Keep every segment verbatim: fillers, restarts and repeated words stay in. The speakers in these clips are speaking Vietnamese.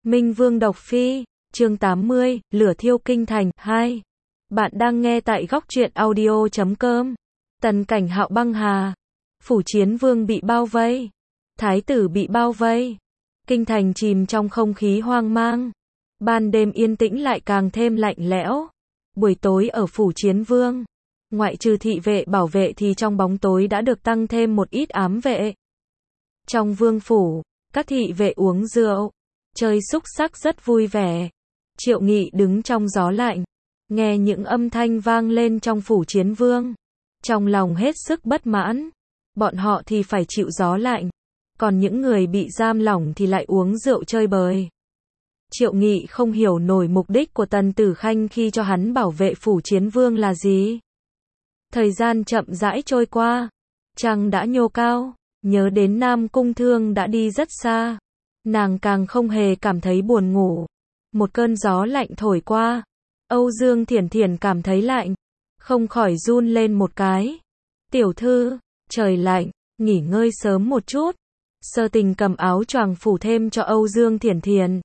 Minh Vương độc phi, chương tám mươi, lửa thiêu kinh thành, hai. Bạn đang nghe tại góc truyện audio chấm com. Tần Cảnh Hạo băng hà. Phủ Chiến Vương bị bao vây. Thái tử bị bao vây. Kinh thành chìm trong không khí hoang mang. Ban đêm yên tĩnh lại càng thêm lạnh lẽo. Buổi tối ở Phủ Chiến Vương, ngoại trừ thị vệ bảo vệ thì trong bóng tối đã được tăng thêm một ít ám vệ. Trong vương phủ, các thị vệ uống rượu, chơi xúc xắc rất vui vẻ. Triệu Nghị đứng trong gió lạnh, nghe những âm thanh vang lên trong Phủ Chiến Vương, trong lòng hết sức bất mãn. Bọn họ thì phải chịu gió lạnh, còn những người bị giam lỏng thì lại uống rượu chơi bời. Triệu Nghị không hiểu nổi mục đích của Tần Tử Khanh khi cho hắn bảo vệ Phủ Chiến Vương là gì. Thời gian chậm rãi trôi qua, trăng đã nhô cao, nhớ đến Nam Cung Thương đã đi rất xa. Nàng càng không hề cảm thấy buồn ngủ. Một cơn gió lạnh thổi qua, Âu Dương Thiển Thiển cảm thấy lạnh, không khỏi run lên một cái. Tiểu thư, trời lạnh, nghỉ ngơi sớm một chút. Sơ Tình cầm áo choàng phủ thêm cho Âu Dương Thiển Thiển,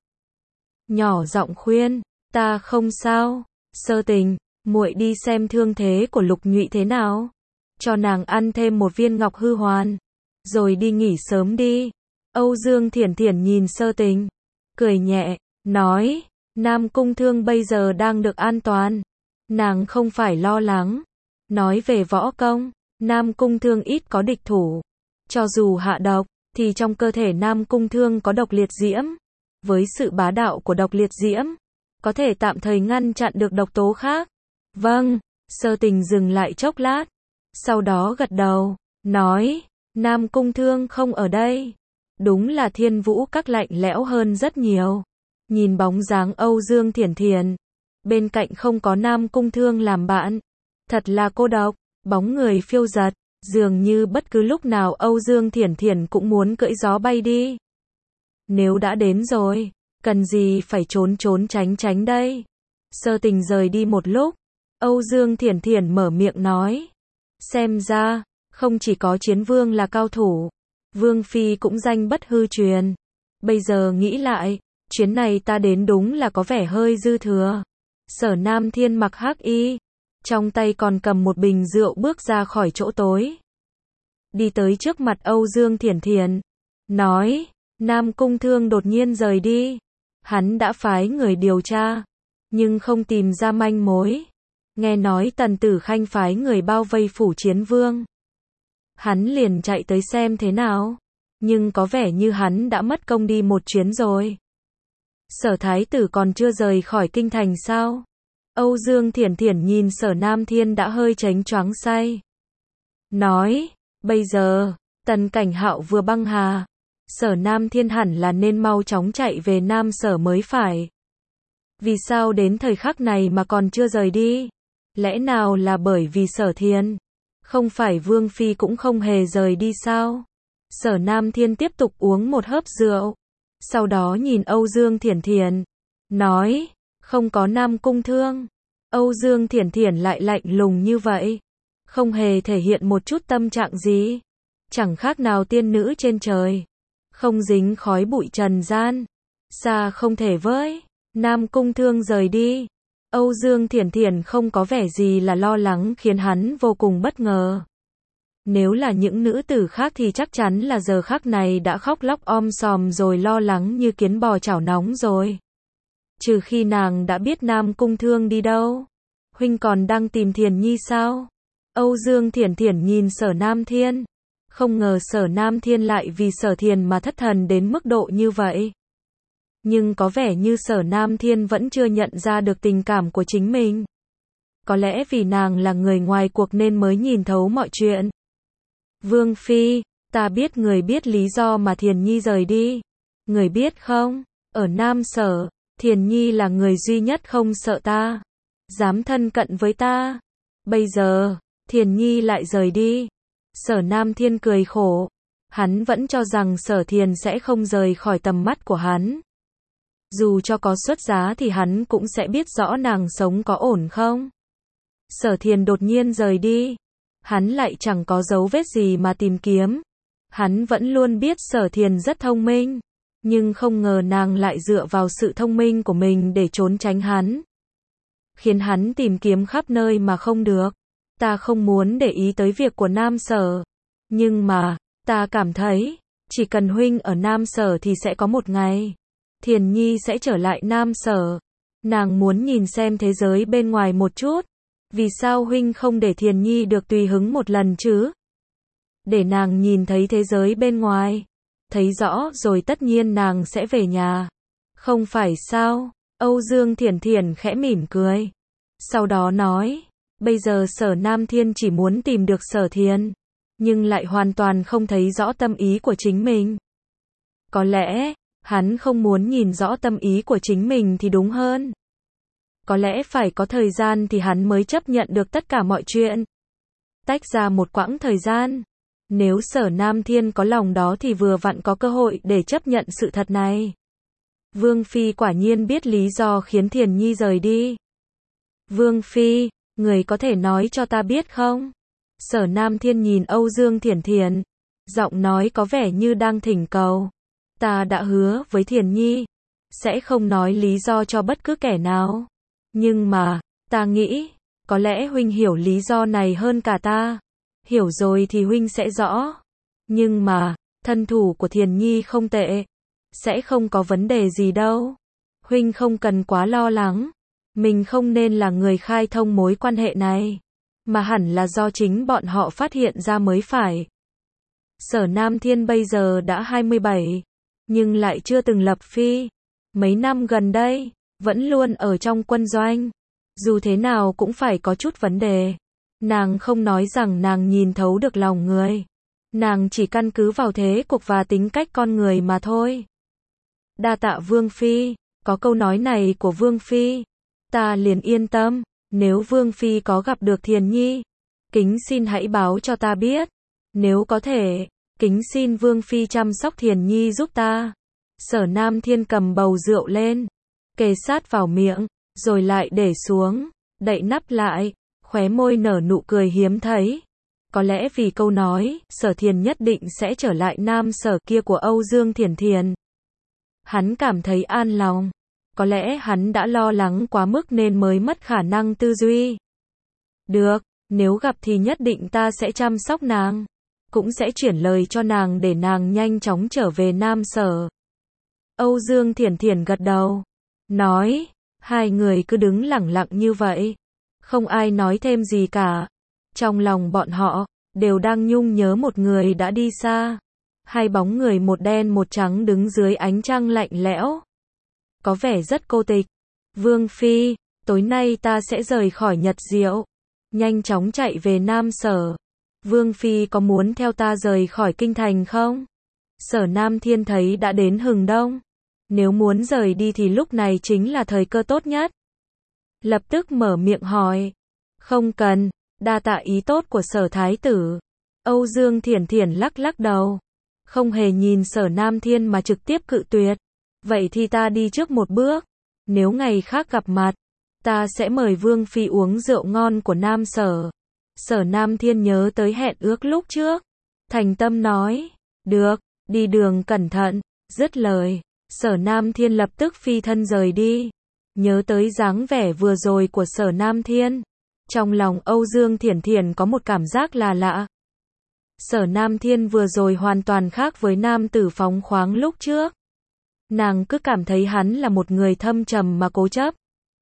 nhỏ giọng khuyên, ta không sao. Sơ Tình, muội đi xem thương thế của Lục Nhụy thế nào, cho nàng ăn thêm một viên ngọc hư hoàn, rồi đi nghỉ sớm đi. Âu Dương Thiển Thiển nhìn Sơ Tình, cười nhẹ, nói, Nam Cung Thương bây giờ đang được an toàn, nàng không phải lo lắng. Nói về võ công, Nam Cung Thương ít có địch thủ. Cho dù hạ độc, thì trong cơ thể Nam Cung Thương có độc liệt diễm. Với sự bá đạo của độc liệt diễm, có thể tạm thời ngăn chặn được độc tố khác. Vâng, Sơ Tình dừng lại chốc lát, sau đó gật đầu, nói, Nam Cung Thương không ở đây. Đúng là Thiên Vũ Các lạnh lẽo hơn rất nhiều. Nhìn bóng dáng Âu Dương Thiển Thiển, bên cạnh không có Nam Cung Thương làm bạn, thật là cô độc. Bóng người phiêu dật, dường như bất cứ lúc nào Âu Dương Thiển Thiển cũng muốn cưỡi gió bay đi. Nếu đã đến rồi, cần gì phải trốn trốn tránh tránh đây. Sơ Tình rời đi một lúc, Âu Dương Thiển Thiển mở miệng nói, xem ra, không chỉ có Chiến Vương là cao thủ, Vương Phi cũng danh bất hư truyền. Bây giờ nghĩ lại, chuyến này ta đến đúng là có vẻ hơi dư thừa. Sở Nam Thiên mặc hắc y, trong tay còn cầm một bình rượu bước ra khỏi chỗ tối. Đi tới trước mặt Âu Dương Thiển Thiển, nói, Nam Cung Thương đột nhiên rời đi. Hắn đã phái người điều tra, nhưng không tìm ra manh mối. Nghe nói Tần Tử Khanh phái người bao vây Phủ Chiến Vương. Hắn liền chạy tới xem thế nào, nhưng có vẻ như hắn đã mất công đi một chuyến rồi. Sở Thái tử còn chưa rời khỏi kinh thành sao? Âu Dương Thiển Thiển nhìn Sở Nam Thiên đã hơi chánh choáng say, nói, bây giờ, Tần Cảnh Hạo vừa băng hà, Sở Nam Thiên hẳn là nên mau chóng chạy về Nam Sở mới phải. Vì sao đến thời khắc này mà còn chưa rời đi? Lẽ nào là bởi vì Sở Thiên? Không phải Vương Phi cũng không hề rời đi sao? Sở Nam Thiên tiếp tục uống một hớp rượu, sau đó nhìn Âu Dương Thiển Thiển, nói, không có Nam Cung Thương. Âu Dương Thiển Thiển lại lạnh lùng như vậy, không hề thể hiện một chút tâm trạng gì, chẳng khác nào tiên nữ trên trời, không dính khói bụi trần gian, xa không thể với. Nam Cung Thương rời đi, Âu Dương Thiển Thiển không có vẻ gì là lo lắng, khiến hắn vô cùng bất ngờ. Nếu là những nữ tử khác thì chắc chắn là giờ khắc này đã khóc lóc om sòm rồi, lo lắng như kiến bò chảo nóng rồi. Trừ khi nàng đã biết Nam Cung Thương đi đâu. Huynh còn đang tìm Thiền Nhi sao? Âu Dương Thiển Thiển nhìn Sở Nam Thiên, không ngờ Sở Nam Thiên lại vì Sở Thiền mà thất thần đến mức độ như vậy. Nhưng có vẻ như Sở Nam Thiên vẫn chưa nhận ra được tình cảm của chính mình. Có lẽ vì nàng là người ngoài cuộc nên mới nhìn thấu mọi chuyện. Vương Phi, ta biết người biết lý do mà Thiền Nhi rời đi. Người biết không, ở Nam Sở, Thiền Nhi là người duy nhất không sợ ta, dám thân cận với ta. Bây giờ, Thiền Nhi lại rời đi. Sở Nam Thiên cười khổ. Hắn vẫn cho rằng Sở Thiền sẽ không rời khỏi tầm mắt của hắn. Dù cho có xuất giá thì hắn cũng sẽ biết rõ nàng sống có ổn không. Sở Thiền đột nhiên rời đi, hắn lại chẳng có dấu vết gì mà tìm kiếm. Hắn vẫn luôn biết Sở Thiền rất thông minh, Nhưng không ngờ nàng lại dựa vào sự thông minh của mình để trốn tránh hắn. Khiến hắn tìm kiếm khắp nơi mà không được. Ta không muốn để ý tới việc của Nam Sở. Nhưng mà, ta cảm thấy, chỉ cần huynh ở Nam Sở thì sẽ có một ngày. Thiền Nhi sẽ trở lại Nam Sở. Nàng muốn nhìn xem thế giới bên ngoài một chút. Vì sao huynh không để Thiền Nhi được tùy hứng một lần chứ? Để nàng nhìn thấy thế giới bên ngoài. Thấy rõ rồi tất nhiên nàng sẽ về nhà. Không phải sao? Âu Dương Thiển Thiển khẽ mỉm cười. Sau đó nói, bây giờ Sở Nam Thiên chỉ muốn tìm được Sở Thiền. Nhưng lại hoàn toàn không thấy rõ tâm ý của chính mình. Có lẽ, hắn không muốn nhìn rõ tâm ý của chính mình thì đúng hơn. Có lẽ phải có thời gian thì hắn mới chấp nhận được tất cả mọi chuyện. Tách ra một quãng thời gian. Nếu Sở Nam Thiên có lòng đó thì vừa vặn có cơ hội để chấp nhận sự thật này. Vương Phi quả nhiên biết lý do khiến Thiền Nhi rời đi. Vương Phi, người có thể nói cho ta biết không? Sở Nam Thiên nhìn Âu Dương Thiển Thiển. Giọng nói có vẻ như đang thỉnh cầu. Ta đã hứa với Thiền Nhi. Sẽ không nói lý do cho bất cứ kẻ nào. Nhưng mà, ta nghĩ, có lẽ huynh hiểu lý do này hơn cả ta. Hiểu rồi thì huynh sẽ rõ. Nhưng mà, thân thủ của Thiền Nhi không tệ. Sẽ không có vấn đề gì đâu. Huynh không cần quá lo lắng. Mình không nên là người khai thông mối quan hệ này. Mà hẳn là do chính bọn họ phát hiện ra mới phải. Sở Nam Thiên bây giờ đã hai mươi bảy. Nhưng lại chưa từng lập phi. Mấy năm gần đây, vẫn luôn ở trong quân doanh. Dù thế nào cũng phải có chút vấn đề. Nàng không nói rằng nàng nhìn thấu được lòng người. Nàng chỉ căn cứ vào thế cục và tính cách con người mà thôi. Đa tạ Vương Phi, có câu nói này của Vương Phi. Ta liền yên tâm, nếu Vương Phi có gặp được Thiền Nhi. Kính xin hãy báo cho ta biết. Nếu có thể, kính xin Vương Phi chăm sóc Thiền Nhi giúp ta. Sở Nam Thiên cầm bầu rượu lên. Kề sát vào miệng, rồi lại để xuống, đậy nắp lại. Khóe môi nở nụ cười hiếm thấy. Có lẽ vì câu nói, Sở Thiền nhất định sẽ trở lại Nam Sở kia của Âu Dương Thiển Thiền. Hắn cảm thấy an lòng. Có lẽ hắn đã lo lắng quá mức nên mới mất khả năng tư duy. Được, nếu gặp thì nhất định ta sẽ chăm sóc nàng. Cũng sẽ chuyển lời cho nàng để nàng nhanh chóng trở về Nam Sở. Âu Dương Thiển Thiển gật đầu. Nói, hai người cứ đứng lặng lặng như vậy. Không ai nói thêm gì cả. Trong lòng bọn họ, đều đang nhung nhớ một người đã đi xa. Hai bóng người một đen một trắng đứng dưới ánh trăng lạnh lẽo. Có vẻ rất cô tịch. Vương Phi, tối nay ta sẽ rời khỏi Nhật Diệu. Nhanh chóng chạy về Nam Sở. Vương Phi có muốn theo ta rời khỏi kinh thành không? Sở Nam Thiên thấy đã đến hừng đông. Nếu muốn rời đi thì lúc này chính là thời cơ tốt nhất. Lập tức mở miệng hỏi. Không cần, đa tạ ý tốt của Sở Thái tử. Âu Dương Thiển Thiển lắc lắc đầu. Không hề nhìn Sở Nam Thiên mà trực tiếp cự tuyệt. Vậy thì ta đi trước một bước. Nếu ngày khác gặp mặt, ta sẽ mời Vương Phi uống rượu ngon của Nam Sở. Sở Nam Thiên nhớ tới hẹn ước lúc trước. Thành tâm nói. Được, đi đường cẩn thận. Dứt lời, Sở Nam Thiên lập tức phi thân rời đi. Nhớ tới dáng vẻ vừa rồi của Sở Nam Thiên. Trong lòng Âu Dương Thiển Thiển có một cảm giác là lạ. Sở Nam Thiên vừa rồi hoàn toàn khác với nam tử phóng khoáng lúc trước. Nàng cứ cảm thấy hắn là một người thâm trầm mà cố chấp.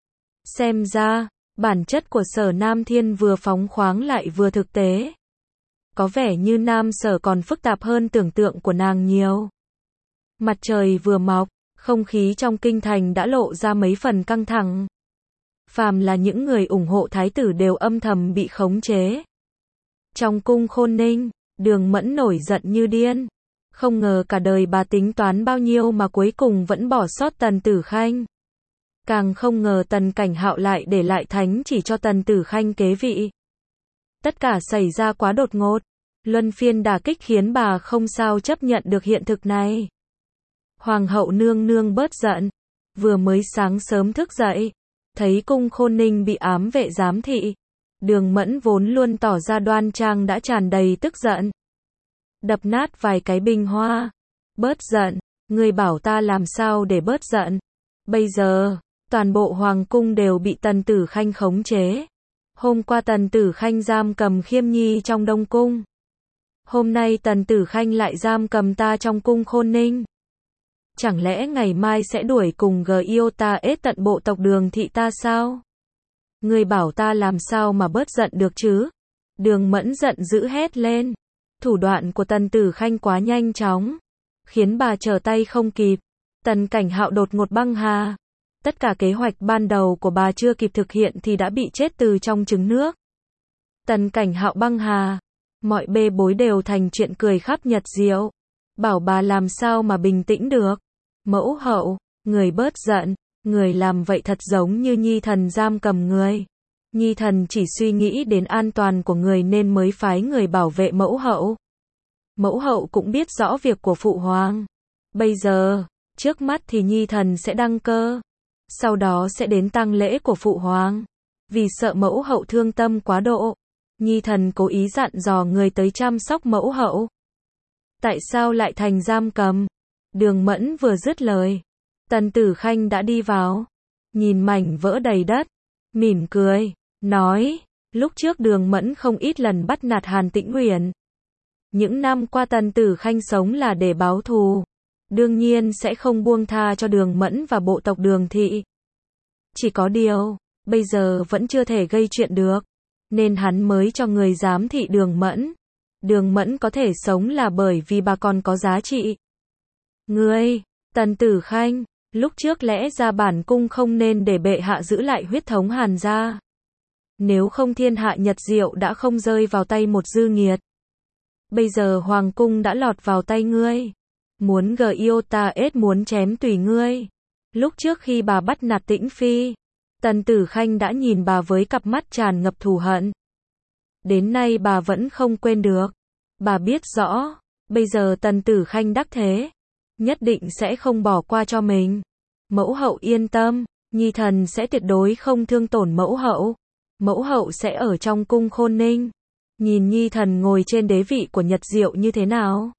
Xem ra, bản chất của Sở Nam Thiên vừa phóng khoáng lại vừa thực tế. Có vẻ như Nam Sở còn phức tạp hơn tưởng tượng của nàng nhiều. Mặt trời vừa mọc, không khí trong kinh thành đã lộ ra mấy phần căng thẳng. Phàm là những người ủng hộ thái tử đều âm thầm bị khống chế. Trong cung Khôn Ninh, Đường Mẫn nổi giận như điên. Không ngờ cả đời bà tính toán bao nhiêu mà cuối cùng vẫn bỏ sót Tần Tử Khanh. Càng không ngờ Tần Cảnh Hạo lại để lại thánh chỉ cho Tần Tử Khanh kế vị. Tất cả xảy ra quá đột ngột. Luân phiên đả kích khiến bà không sao chấp nhận được hiện thực này. Hoàng hậu nương nương bớt giận. Vừa mới sáng sớm thức dậy, thấy cung Khôn Ninh bị ám vệ giám thị. Đường Mẫn vốn luôn tỏ ra đoan trang đã tràn đầy tức giận. Đập nát vài cái bình hoa. Bớt giận, Ngươi bảo ta làm sao để bớt giận. Bây giờ, toàn bộ hoàng cung đều bị Tần Tử Khanh khống chế. Hôm qua Tần Tử Khanh giam cầm Khiêm Nhi trong Đông Cung. Hôm nay Tần Tử Khanh lại giam cầm ta trong cung Khôn Ninh. Chẳng lẽ ngày mai sẽ đuổi cùng Giota ết tận bộ tộc Đường thị ta sao? Ngươi bảo ta làm sao mà bớt giận được chứ? Đường Mẫn giận dữ hét lên. Thủ đoạn của Tần Tử Khanh quá nhanh chóng, khiến bà trở tay không kịp. Tần Cảnh Hạo đột ngột băng hà. Tất cả kế hoạch ban đầu của bà chưa kịp thực hiện thì đã bị chết từ trong trứng nước. Tần Cảnh Hạo băng hà. Mọi bê bối đều thành chuyện cười khắp Nhật Diệu. Bảo bà làm sao mà bình tĩnh được. Mẫu hậu, người bớt giận. Người làm vậy thật giống như Nhi thần giam cầm người. Nhi thần chỉ suy nghĩ đến an toàn của người nên mới phái người bảo vệ mẫu hậu. Mẫu hậu cũng biết rõ việc của phụ hoàng. Bây giờ, trước mắt thì Nhi thần sẽ đăng cơ. Sau đó sẽ đến tang lễ của phụ hoàng. Vì sợ mẫu hậu thương tâm quá độ, Nhi thần cố ý dặn dò người tới chăm sóc mẫu hậu. Tại sao lại thành giam cầm? Đường Mẫn vừa dứt lời, Tần Tử Khanh đã đi vào, nhìn mảnh vỡ đầy đất, mỉm cười, nói, lúc trước Đường Mẫn không ít lần bắt nạt Hàn Tĩnh Uyển. Những năm qua Tần Tử Khanh sống là để báo thù, đương nhiên sẽ không buông tha cho Đường Mẫn và bộ tộc Đường thị. Chỉ có điều, bây giờ vẫn chưa thể gây chuyện được, nên hắn mới cho người giám thị Đường Mẫn. Đường Mẫn có thể sống là bởi vì bà còn có giá trị. Ngươi, Tần Tử Khanh, lúc trước lẽ ra bản cung không nên để bệ hạ giữ lại huyết thống Hàn gia. Nếu không thiên hạ Nhật Diệu đã không rơi vào tay một dư nghiệt. Bây giờ hoàng cung đã lọt vào tay ngươi. Muốn Giota ết muốn chém tùy ngươi. Lúc trước khi bà bắt nạt Tĩnh Phi, Tần Tử Khanh đã nhìn bà với cặp mắt tràn ngập thù hận. Đến nay bà vẫn không quên được. Bà biết rõ, bây giờ Tần Tử Khanh đắc thế, nhất định sẽ không bỏ qua cho mình. Mẫu hậu yên tâm, Nhi thần sẽ tuyệt đối không thương tổn mẫu hậu. Mẫu hậu sẽ ở trong cung Khôn Ninh, nhìn Nhi thần ngồi trên đế vị của Nhật Diệu như thế nào.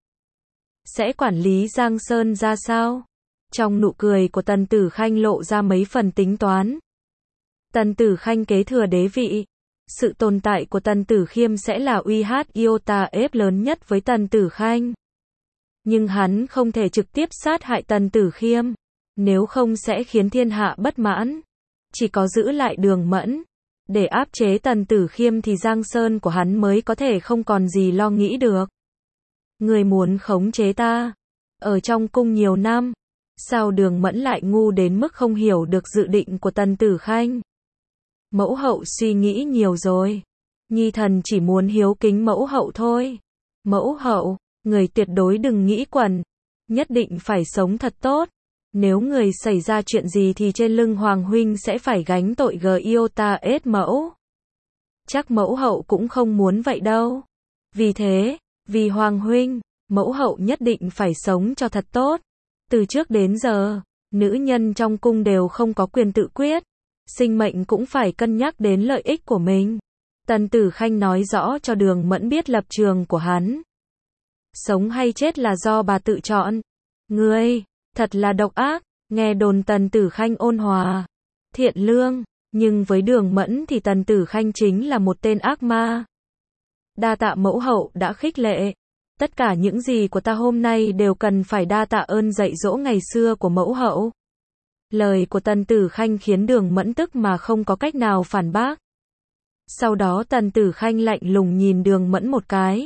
Sẽ quản lý Giang Sơn ra sao? Trong nụ cười của Tần Tử Khanh lộ ra mấy phần tính toán. Tần Tử Khanh kế thừa đế vị. Sự tồn tại của Tần Tử Khiêm sẽ là uy hiếp Giota ết lớn nhất với Tần Tử Khanh. Nhưng hắn không thể trực tiếp sát hại Tần Tử Khiêm, nếu không sẽ khiến thiên hạ bất mãn. Chỉ có giữ lại Đường Mẫn, để áp chế Tần Tử Khiêm thì Giang Sơn của hắn mới có thể không còn gì lo nghĩ được. Người muốn khống chế ta, ở trong cung nhiều năm, sao Đường Mẫn lại ngu đến mức không hiểu được dự định của Tần Tử Khanh? Mẫu hậu suy nghĩ nhiều rồi. Nhi thần chỉ muốn hiếu kính mẫu hậu thôi. Mẫu hậu, người tuyệt đối đừng nghĩ quẩn. Nhất định phải sống thật tốt. Nếu người xảy ra chuyện gì thì trên lưng Hoàng huynh sẽ phải gánh tội Giota ết mẫu. Chắc mẫu hậu cũng không muốn vậy đâu. Vì thế, vì Hoàng huynh, mẫu hậu nhất định phải sống cho thật tốt. Từ trước đến giờ, nữ nhân trong cung đều không có quyền tự quyết. Sinh mệnh cũng phải cân nhắc đến lợi ích của mình. Tần Tử Khanh nói rõ cho Đường Mẫn biết lập trường của hắn. Sống hay chết là do bà tự chọn. Ngươi, thật là độc ác. Nghe đồn Tần Tử Khanh ôn hòa, thiện lương, nhưng với Đường Mẫn thì Tần Tử Khanh chính là một tên ác ma. Đa tạ mẫu hậu đã khích lệ. Tất cả những gì của ta hôm nay đều cần phải đa tạ ơn dạy dỗ ngày xưa của mẫu hậu. Lời của Tần Tử Khanh khiến Đường Mẫn tức mà không có cách nào phản bác. Sau đó Tần Tử Khanh lạnh lùng nhìn Đường Mẫn một cái,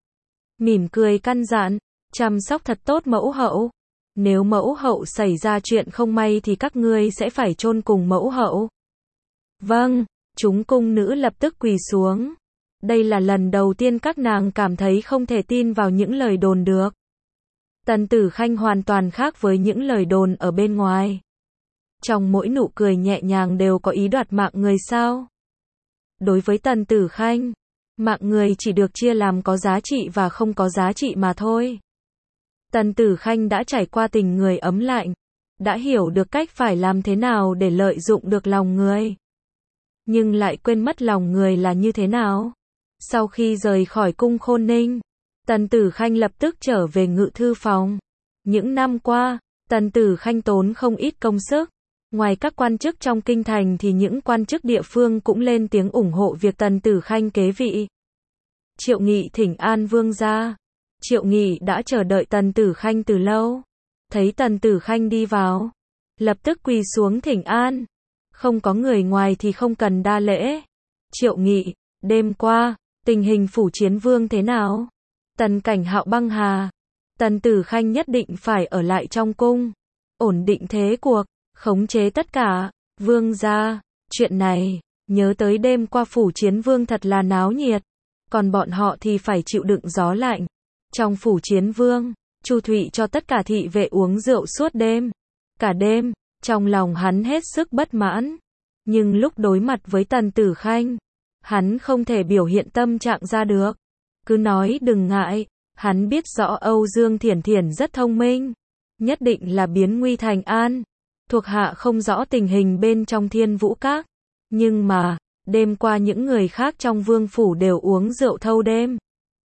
mỉm cười căn dặn, chăm sóc thật tốt mẫu hậu. Nếu mẫu hậu xảy ra chuyện không may thì các ngươi sẽ phải chôn cùng mẫu hậu. Vâng, chúng cung nữ lập tức quỳ xuống. Đây là lần đầu tiên các nàng cảm thấy không thể tin vào những lời đồn được. Tần Tử Khanh hoàn toàn khác với những lời đồn ở bên ngoài. Trong mỗi nụ cười nhẹ nhàng đều có ý đoạt mạng người sao? Đối với Tần Tử Khanh, mạng người chỉ được chia làm có giá trị và không có giá trị mà thôi. Tần Tử Khanh đã trải qua tình người ấm lạnh, đã hiểu được cách phải làm thế nào để lợi dụng được lòng người. Nhưng lại quên mất lòng người là như thế nào. Sau khi rời khỏi cung Khôn Ninh, Tần Tử Khanh lập tức trở về ngự thư phòng. Những năm qua, Tần Tử Khanh tốn không ít công sức. Ngoài các quan chức trong kinh thành thì những quan chức địa phương cũng lên tiếng ủng hộ việc Tần Tử Khanh kế vị. Triệu Nghị thỉnh an vương gia. Triệu Nghị đã chờ đợi Tần Tử Khanh từ lâu. Thấy Tần Tử Khanh đi vào, lập tức quỳ xuống thỉnh an. Không có người ngoài thì không cần đa lễ. Triệu Nghị, đêm qua, tình hình phủ Chiến Vương thế nào? Tần Cảnh Hạo băng hà. Tần Tử Khanh nhất định phải ở lại trong cung, ổn định thế cuộc, khống chế tất cả. Vương gia, chuyện này, nhớ tới đêm qua phủ Chiến Vương thật là náo nhiệt, còn bọn họ thì phải chịu đựng gió lạnh. Trong phủ Chiến Vương, Chu Thụy cho tất cả thị vệ uống rượu suốt đêm. Cả đêm, trong lòng hắn hết sức bất mãn. Nhưng lúc đối mặt với Tần Tử Khanh, hắn không thể biểu hiện tâm trạng ra được. Cứ nói đừng ngại, hắn biết rõ Âu Dương Thiển Thiển rất thông minh, nhất định là biến nguy thành an. Thuộc hạ không rõ tình hình bên trong Thiên Vũ Các, nhưng mà, đêm qua những người khác trong vương phủ đều uống rượu thâu đêm.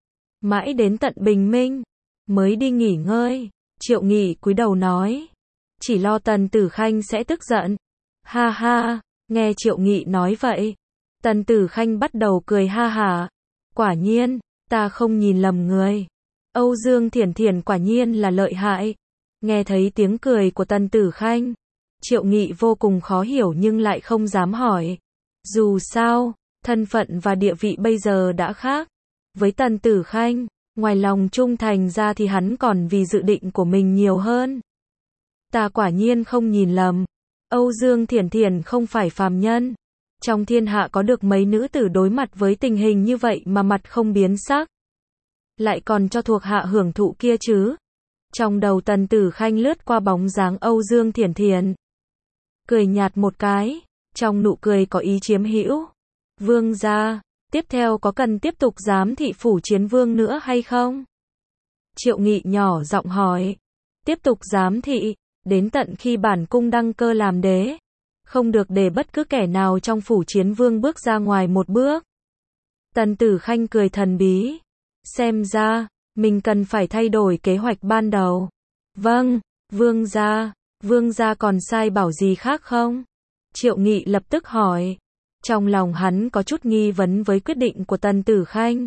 Mãi đến tận bình minh, mới đi nghỉ ngơi. Triệu Nghị cúi đầu nói, chỉ lo Tần Tử Khanh sẽ tức giận. Ha ha, nghe Triệu Nghị nói vậy, Tần Tử Khanh bắt đầu cười ha hả. Quả nhiên, ta không nhìn lầm người. Âu Dương Thiển Thiển quả nhiên là lợi hại. Nghe thấy tiếng cười của Tần Tử Khanh, Triệu Nghị vô cùng khó hiểu nhưng lại không dám hỏi. Dù sao, thân phận và địa vị bây giờ đã khác. Với Tần Tử Khanh, ngoài lòng trung thành ra thì hắn còn vì dự định của mình nhiều hơn. Ta quả nhiên không nhìn lầm. Âu Dương Thiển Thiển không phải phàm nhân. Trong thiên hạ có được mấy nữ tử đối mặt với tình hình như vậy mà mặt không biến sắc. Lại còn cho thuộc hạ hưởng thụ kia chứ. Trong đầu Tần Tử Khanh lướt qua bóng dáng Âu Dương Thiển Thiển. Cười nhạt một cái, trong nụ cười có ý chiếm hữu. Vương gia, tiếp theo có cần tiếp tục giám thị phủ Chiến Vương nữa hay không? Triệu Nghị nhỏ giọng hỏi. Tiếp tục giám thị, đến tận khi bản cung đăng cơ làm đế. Không được để bất cứ kẻ nào trong phủ Chiến Vương bước ra ngoài một bước. Tần Tử Khanh cười thần bí. Xem ra, mình cần phải thay đổi kế hoạch ban đầu. Vâng, vương gia, vương gia còn sai bảo gì khác không? Triệu Nghị lập tức hỏi. Trong lòng hắn có chút nghi vấn với quyết định của Tần Tử Khanh.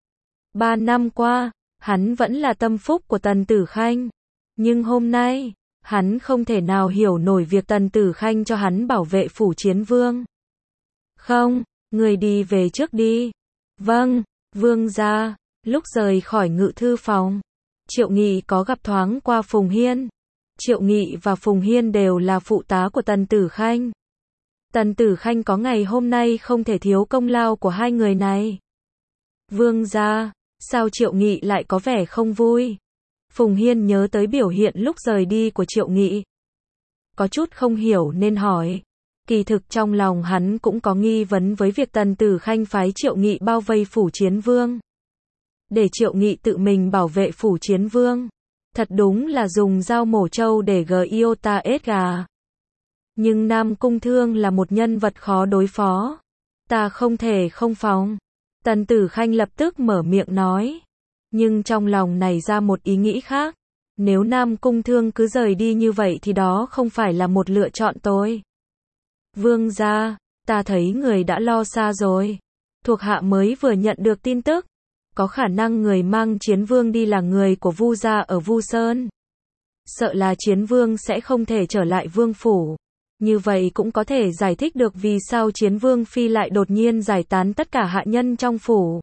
Ba năm qua, hắn vẫn là tâm phúc của Tần Tử Khanh. Nhưng hôm nay, hắn không thể nào hiểu nổi việc Tần Tử Khanh cho hắn bảo vệ phủ Chiến Vương. Không, người đi về trước đi. Vâng, vương gia. Lúc rời khỏi ngự thư phòng, Triệu Nghị có gặp thoáng qua Phùng Hiên. Triệu Nghị và Phùng Hiên đều là phụ tá của Tần Tử Khanh. Tần Tử Khanh có ngày hôm nay không thể thiếu công lao của hai người này. Vương gia, sao Triệu Nghị lại có vẻ không vui? Phùng Hiên nhớ tới biểu hiện lúc rời đi của Triệu Nghị. Có chút không hiểu nên hỏi. Kỳ thực trong lòng hắn cũng có nghi vấn với việc Tần Tử Khanh phái Triệu Nghị bao vây phủ Chiến Vương. Để Triệu Nghị tự mình bảo vệ phủ Chiến Vương. Thật đúng là dùng dao mổ trâu để gờ iota ết gà. Nhưng Nam Cung Thương là một nhân vật khó đối phó. Ta không thể không phòng. Tần Tử Khanh lập tức mở miệng nói. Nhưng trong lòng nảy ra một ý nghĩ khác. Nếu Nam Cung Thương cứ rời đi như vậy thì đó không phải là một lựa chọn tôi. Vương gia, ta thấy người đã lo xa rồi. Thuộc hạ mới vừa nhận được tin tức. Có khả năng người mang Chiến Vương đi là người của Vu gia ở Vu Sơn. Sợ là Chiến Vương sẽ không thể trở lại vương phủ. Như vậy cũng có thể giải thích được vì sao Chiến Vương phi lại đột nhiên giải tán tất cả hạ nhân trong phủ.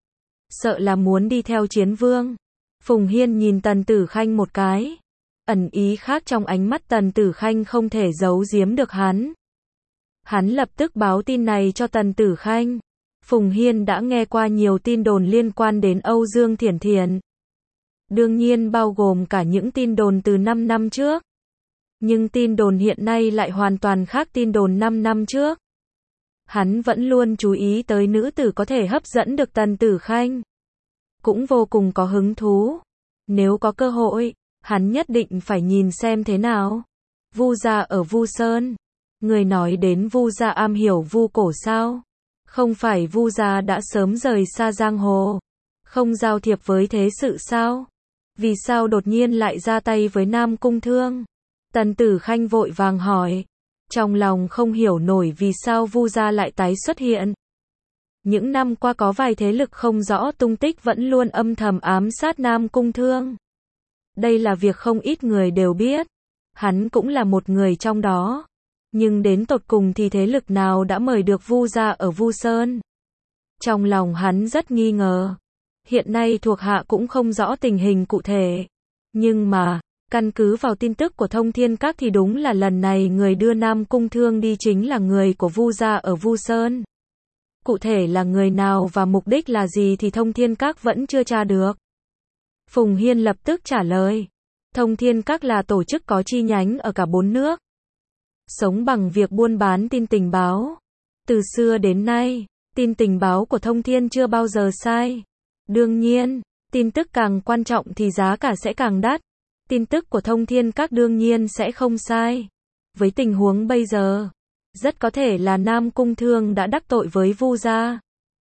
Sợ là muốn đi theo Chiến Vương. Phùng Hiên nhìn Tần Tử Khanh một cái. Ẩn ý khác trong ánh mắt Tần Tử Khanh không thể giấu giếm được hắn. Hắn lập tức báo tin này cho Tần Tử Khanh. Phùng Hiên đã nghe qua nhiều tin đồn liên quan đến Âu Dương Thiển Thiển. Đương nhiên bao gồm cả những tin đồn từ năm năm trước. Nhưng tin đồn hiện nay lại hoàn toàn khác tin đồn năm năm trước. Hắn vẫn luôn chú ý tới nữ tử có thể hấp dẫn được Tần Tử Khanh. Cũng vô cùng có hứng thú. Nếu có cơ hội, hắn nhất định phải nhìn xem thế nào. Vu gia ở Vu Sơn. Người nói đến Vu gia am hiểu vu cổ sao? Không phải Vu gia đã sớm rời xa giang hồ, không giao thiệp với thế sự sao? Vì sao đột nhiên lại ra tay với Nam Cung Thương? Tần Tử Khanh vội vàng hỏi. Trong lòng không hiểu nổi vì sao Vu gia lại tái xuất hiện. Những năm qua có vài thế lực không rõ tung tích vẫn luôn âm thầm ám sát Nam Cung Thương. Đây là việc không ít người đều biết. Hắn cũng là một người trong đó. Nhưng đến tột cùng thì thế lực nào đã mời được Vu gia ở Vu Sơn? Trong lòng hắn rất nghi ngờ. Hiện nay thuộc hạ cũng không rõ tình hình cụ thể. Nhưng mà, căn cứ vào tin tức của Thông Thiên Các thì đúng là lần này người đưa Nam Cung Thương đi chính là người của Vu gia ở Vu Sơn. Cụ thể là người nào và mục đích là gì thì Thông Thiên Các vẫn chưa tra được. Phùng Hiên lập tức trả lời. Thông Thiên Các là tổ chức có chi nhánh ở cả bốn nước. Sống bằng việc buôn bán tin tình báo. Từ xưa đến nay, tin tình báo của Thông Thiên chưa bao giờ sai. Đương nhiên, tin tức càng quan trọng thì giá cả sẽ càng đắt. Tin tức của Thông Thiên Các đương nhiên sẽ không sai. Với tình huống bây giờ, rất có thể là Nam Cung Thương đã đắc tội với Vu gia.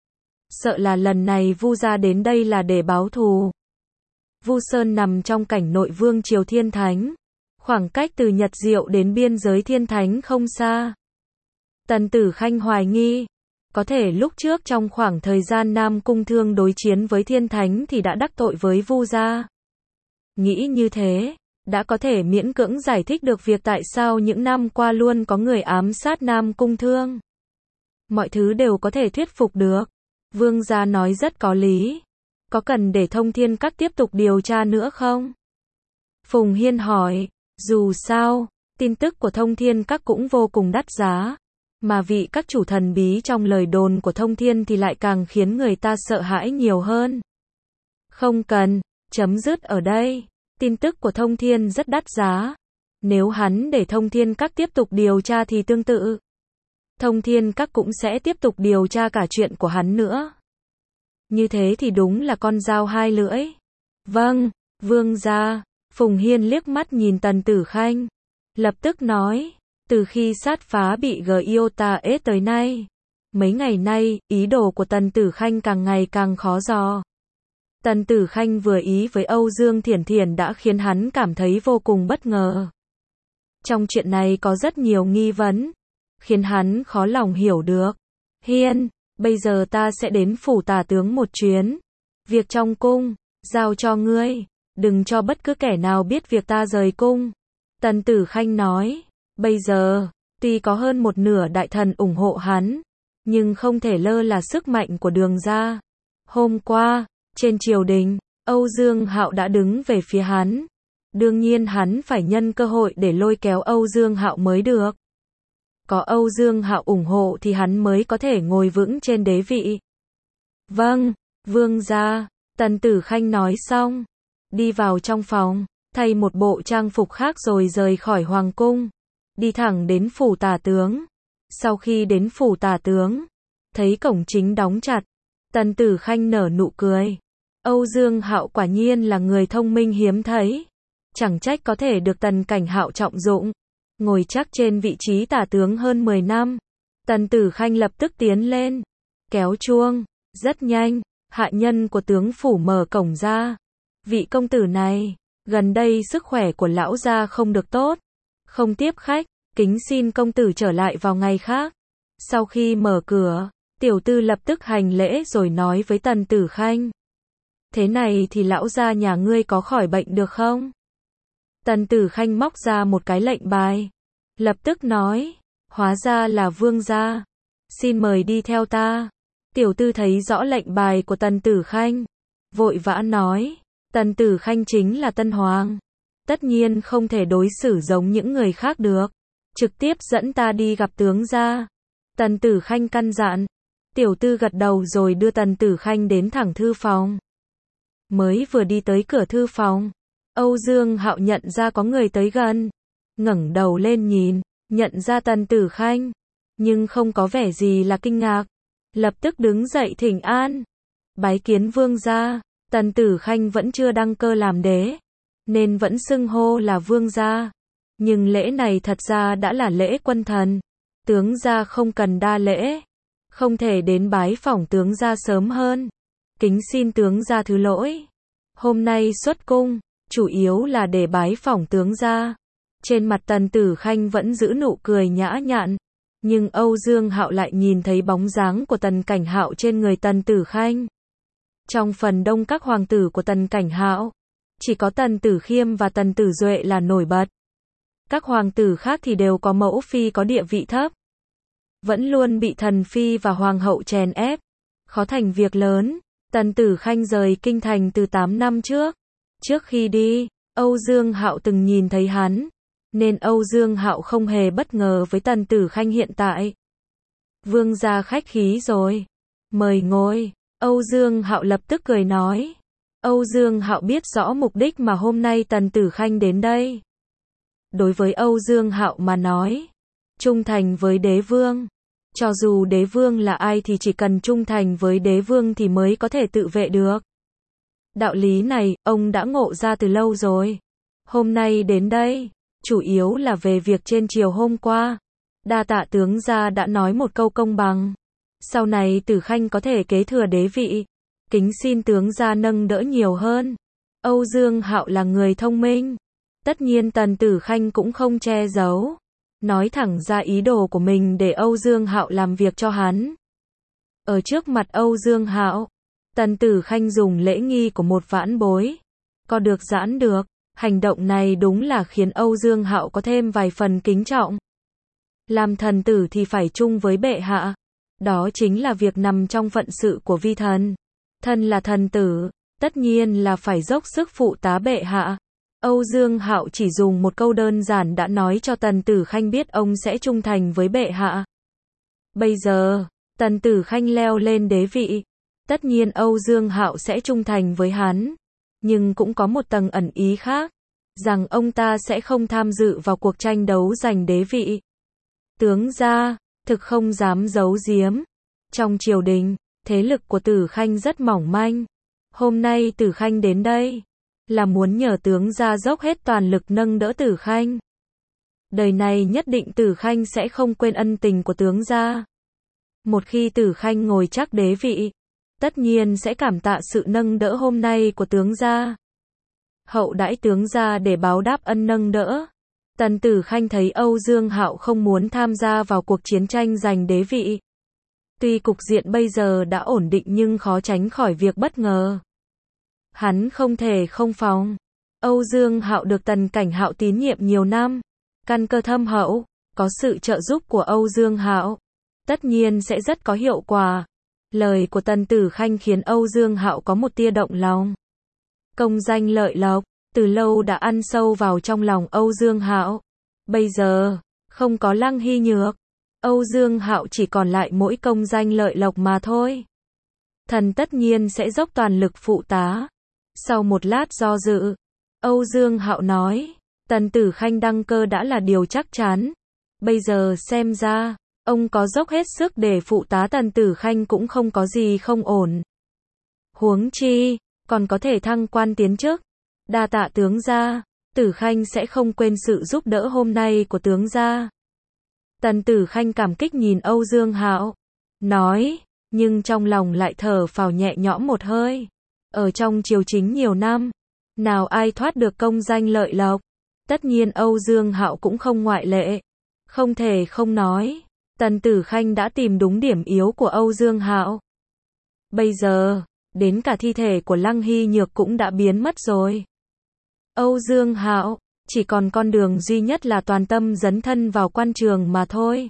Sợ là lần này Vu gia đến đây là để báo thù. Vu Sơn nằm trong cảnh nội vương triều Thiên Thánh. Khoảng cách từ Nhật Diệu đến biên giới Thiên Thánh không xa. Tần Tử Khanh hoài nghi. Có thể lúc trước trong khoảng thời gian Nam Cung Thương đối chiến với Thiên Thánh thì đã đắc tội với Vu gia. Nghĩ như thế, đã có thể miễn cưỡng giải thích được việc tại sao những năm qua luôn có người ám sát Nam Cung Thương. Mọi thứ đều có thể thuyết phục được. Vương gia nói rất có lý. Có cần để Thông Thiên Các tiếp tục điều tra nữa không? Phùng Hiên hỏi. Dù sao, tin tức của Thông Thiên Các cũng vô cùng đắt giá. Mà vị các chủ thần bí trong lời đồn của Thông Thiên thì lại càng khiến người ta sợ hãi nhiều hơn. Không cần, chấm dứt ở đây. Tin tức của Thông Thiên rất đắt giá. Nếu hắn để Thông Thiên Các tiếp tục điều tra thì tương tự. Thông Thiên Các cũng sẽ tiếp tục điều tra cả chuyện của hắn nữa. Như thế thì đúng là con dao hai lưỡi. Vâng, vương gia. Phùng Hiên liếc mắt nhìn Tần Tử Khanh. Lập tức nói. Từ khi sát phá bị Giota ết tới nay. Mấy ngày nay, ý đồ của Tần Tử Khanh càng ngày càng khó dò. Tần Tử Khanh vừa ý với Âu Dương Thiển Thiển đã khiến hắn cảm thấy vô cùng bất ngờ. Trong chuyện này có rất nhiều nghi vấn. Khiến hắn khó lòng hiểu được. Hiên, bây giờ ta sẽ đến phủ tả tướng một chuyến. Việc trong cung, giao cho ngươi. Đừng cho bất cứ kẻ nào biết việc ta rời cung. Tần Tử Khanh nói. Bây giờ, tuy có hơn một nửa đại thần ủng hộ hắn. Nhưng không thể lơ là sức mạnh của Đường gia. Hôm qua, trên triều đình, Âu Dương Hạo đã đứng về phía hắn. Đương nhiên hắn phải nhân cơ hội để lôi kéo Âu Dương Hạo mới được. Có Âu Dương Hạo ủng hộ thì hắn mới có thể ngồi vững trên đế vị. Vâng, vương gia. Tần Tử Khanh nói xong. Đi vào trong phòng, thay một bộ trang phục khác rồi rời khỏi hoàng cung. Đi thẳng đến phủ tả tướng. Sau khi đến phủ tả tướng, thấy cổng chính đóng chặt. Tần Tử Khanh nở nụ cười. Âu Dương Hạo quả nhiên là người thông minh hiếm thấy. Chẳng trách có thể được Tần Cảnh Hạo trọng dụng. Ngồi chắc trên vị trí tả tướng hơn mười năm. Tần Tử Khanh lập tức tiến lên. Kéo chuông. Rất nhanh, hạ nhân của tướng phủ mở cổng ra. Vị công tử này, gần đây sức khỏe của lão gia không được tốt. Không tiếp khách, kính xin công tử trở lại vào ngày khác. Sau khi mở cửa, tiểu tư lập tức hành lễ rồi nói với Tần Tử Khanh. Thế này thì lão gia nhà ngươi có khỏi bệnh được không? Tần Tử Khanh móc ra một cái lệnh bài. Lập tức nói, hóa ra là vương gia. Xin mời đi theo ta. Tiểu tư thấy rõ lệnh bài của Tần Tử Khanh. Vội vã nói, Tần Tử Khanh chính là Tân Hoàng. Tất nhiên không thể đối xử giống những người khác được. Trực tiếp dẫn ta đi gặp tướng gia. Tần Tử Khanh căn dặn. Tiểu tư gật đầu rồi đưa Tần Tử Khanh đến thẳng thư phòng. Mới vừa đi tới cửa thư phòng, Âu Dương Hạo nhận ra có người tới gần. Ngẩng đầu lên nhìn, nhận ra Tần Tử Khanh. Nhưng không có vẻ gì là kinh ngạc. Lập tức đứng dậy thỉnh an. Bái kiến vương gia. Tần Tử Khanh vẫn chưa đăng cơ làm đế, nên vẫn xưng hô là vương gia. Nhưng lễ này thật ra đã là lễ quân thần. Tướng gia không cần đa lễ. Không thể đến bái phỏng tướng gia sớm hơn. Kính xin tướng gia thứ lỗi. Hôm nay xuất cung, chủ yếu là để bái phỏng tướng gia. Trên mặt Tần Tử Khanh vẫn giữ nụ cười nhã nhặn, nhưng Âu Dương Hạo lại nhìn thấy bóng dáng của Tần Cảnh Hạo trên người Tần Tử Khanh. Trong phần đông các hoàng tử của Tần Cảnh Hạo, chỉ có Tần Tử Khiêm và Tần Tử Duệ là nổi bật. Các hoàng tử khác thì đều có mẫu phi có địa vị thấp, vẫn luôn bị thần phi và hoàng hậu chèn ép, khó thành việc lớn. Tần Tử Khanh rời kinh thành từ tám năm trước. Trước khi đi, Âu Dương Hạo từng nhìn thấy hắn, nên Âu Dương Hạo không hề bất ngờ với Tần Tử Khanh hiện tại. Vương gia khách khí rồi, mời ngồi. Âu Dương Hạo lập tức cười nói. Âu Dương Hạo biết rõ mục đích mà hôm nay Tần Tử Khanh đến đây. Đối với Âu Dương Hạo mà nói, trung thành với đế vương. Cho dù đế vương là ai thì chỉ cần trung thành với đế vương thì mới có thể tự vệ được. Đạo lý này, ông đã ngộ ra từ lâu rồi. Hôm nay đến đây, chủ yếu là về việc trên chiều hôm qua. Đa tạ tướng gia đã nói một câu công bằng. Sau này Tử Khanh có thể kế thừa đế vị. Kính xin tướng gia nâng đỡ nhiều hơn. Âu Dương Hạo là người thông minh. Tất nhiên Tần Tử Khanh cũng không che giấu. Nói thẳng ra ý đồ của mình để Âu Dương Hạo làm việc cho hắn. Ở trước mặt Âu Dương Hạo, Tần Tử Khanh dùng lễ nghi của một vãn bối. Có được giãn được, hành động này đúng là khiến Âu Dương Hạo có thêm vài phần kính trọng. Làm thần tử thì phải chung với bệ hạ. Đó chính là việc nằm trong phận sự của vi thần. Thân là thần tử, tất nhiên là phải dốc sức phụ tá bệ hạ. Âu Dương Hạo chỉ dùng một câu đơn giản đã nói cho Tần Tử Khanh biết ông sẽ trung thành với bệ hạ. Bây giờ, Tần Tử Khanh leo lên đế vị. Tất nhiên Âu Dương Hạo sẽ trung thành với hắn. Nhưng cũng có một tầng ẩn ý khác. Rằng ông ta sẽ không tham dự vào cuộc tranh đấu giành đế vị. Tướng gia, thực không dám giấu giếm. Trong triều đình, thế lực của Tử Khanh rất mỏng manh. Hôm nay Tử Khanh đến đây là muốn nhờ tướng gia dốc hết toàn lực nâng đỡ Tử Khanh. Đời này nhất định Tử Khanh sẽ không quên ân tình của tướng gia. Một khi Tử Khanh ngồi chắc đế vị, tất nhiên sẽ cảm tạ sự nâng đỡ hôm nay của tướng gia. Hậu đãi tướng gia để báo đáp ân nâng đỡ. Tần Tử Khanh thấy Âu Dương Hạo không muốn tham gia vào cuộc chiến tranh giành đế vị. Tuy cục diện bây giờ đã ổn định nhưng khó tránh khỏi việc bất ngờ. Hắn không thể không phòng. Âu Dương Hạo được Tần Cảnh Hạo tín nhiệm nhiều năm, căn cơ thâm hậu, có sự trợ giúp của Âu Dương Hạo, tất nhiên sẽ rất có hiệu quả. Lời của Tần Tử Khanh khiến Âu Dương Hạo có một tia động lòng. Công danh lợi lộc, từ lâu đã ăn sâu vào trong lòng Âu Dương Hạo. Bây giờ, không có Lăng Hy Nhược, Âu Dương Hạo chỉ còn lại mỗi công danh lợi lộc mà thôi. Thần tất nhiên sẽ dốc toàn lực phụ tá. Sau một lát do dự, Âu Dương Hạo nói, Tần Tử Khanh đăng cơ đã là điều chắc chắn. Bây giờ xem ra, ông có dốc hết sức để phụ tá Tần Tử Khanh cũng không có gì không ổn. Huống chi, còn có thể thăng quan tiến chức. Đa tạ tướng gia, Tử Khanh sẽ không quên sự giúp đỡ hôm nay của tướng gia. Tần Tử Khanh cảm kích nhìn Âu Dương Hạo, nói, nhưng trong lòng lại thở phào nhẹ nhõm một hơi. Ở trong triều chính nhiều năm, nào ai thoát được công danh lợi lộc. Tất nhiên Âu Dương Hạo cũng không ngoại lệ. Không thể không nói, Tần Tử Khanh đã tìm đúng điểm yếu của Âu Dương Hạo. Bây giờ, đến cả thi thể của Lăng Hy Nhược cũng đã biến mất rồi. Âu Dương Hạo, chỉ còn con đường duy nhất là toàn tâm dấn thân vào quan trường mà thôi.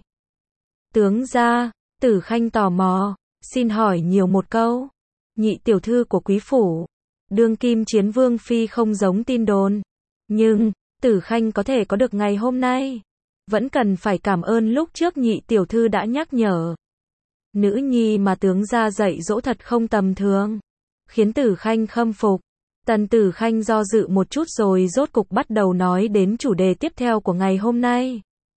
Tướng gia, Tử Khanh tò mò, xin hỏi nhiều một câu. Nhị tiểu thư của quý phủ, đương kim chiến vương phi không giống tin đồn. Nhưng, Tử Khanh có thể có được ngày hôm nay, vẫn cần phải cảm ơn lúc trước nhị tiểu thư đã nhắc nhở. Nữ nhi mà tướng gia dạy dỗ thật không tầm thường, khiến Tử Khanh khâm phục. Tần Tử Khanh do dự một chút rồi rốt cục bắt đầu nói đến chủ đề tiếp theo của ngày hôm nay.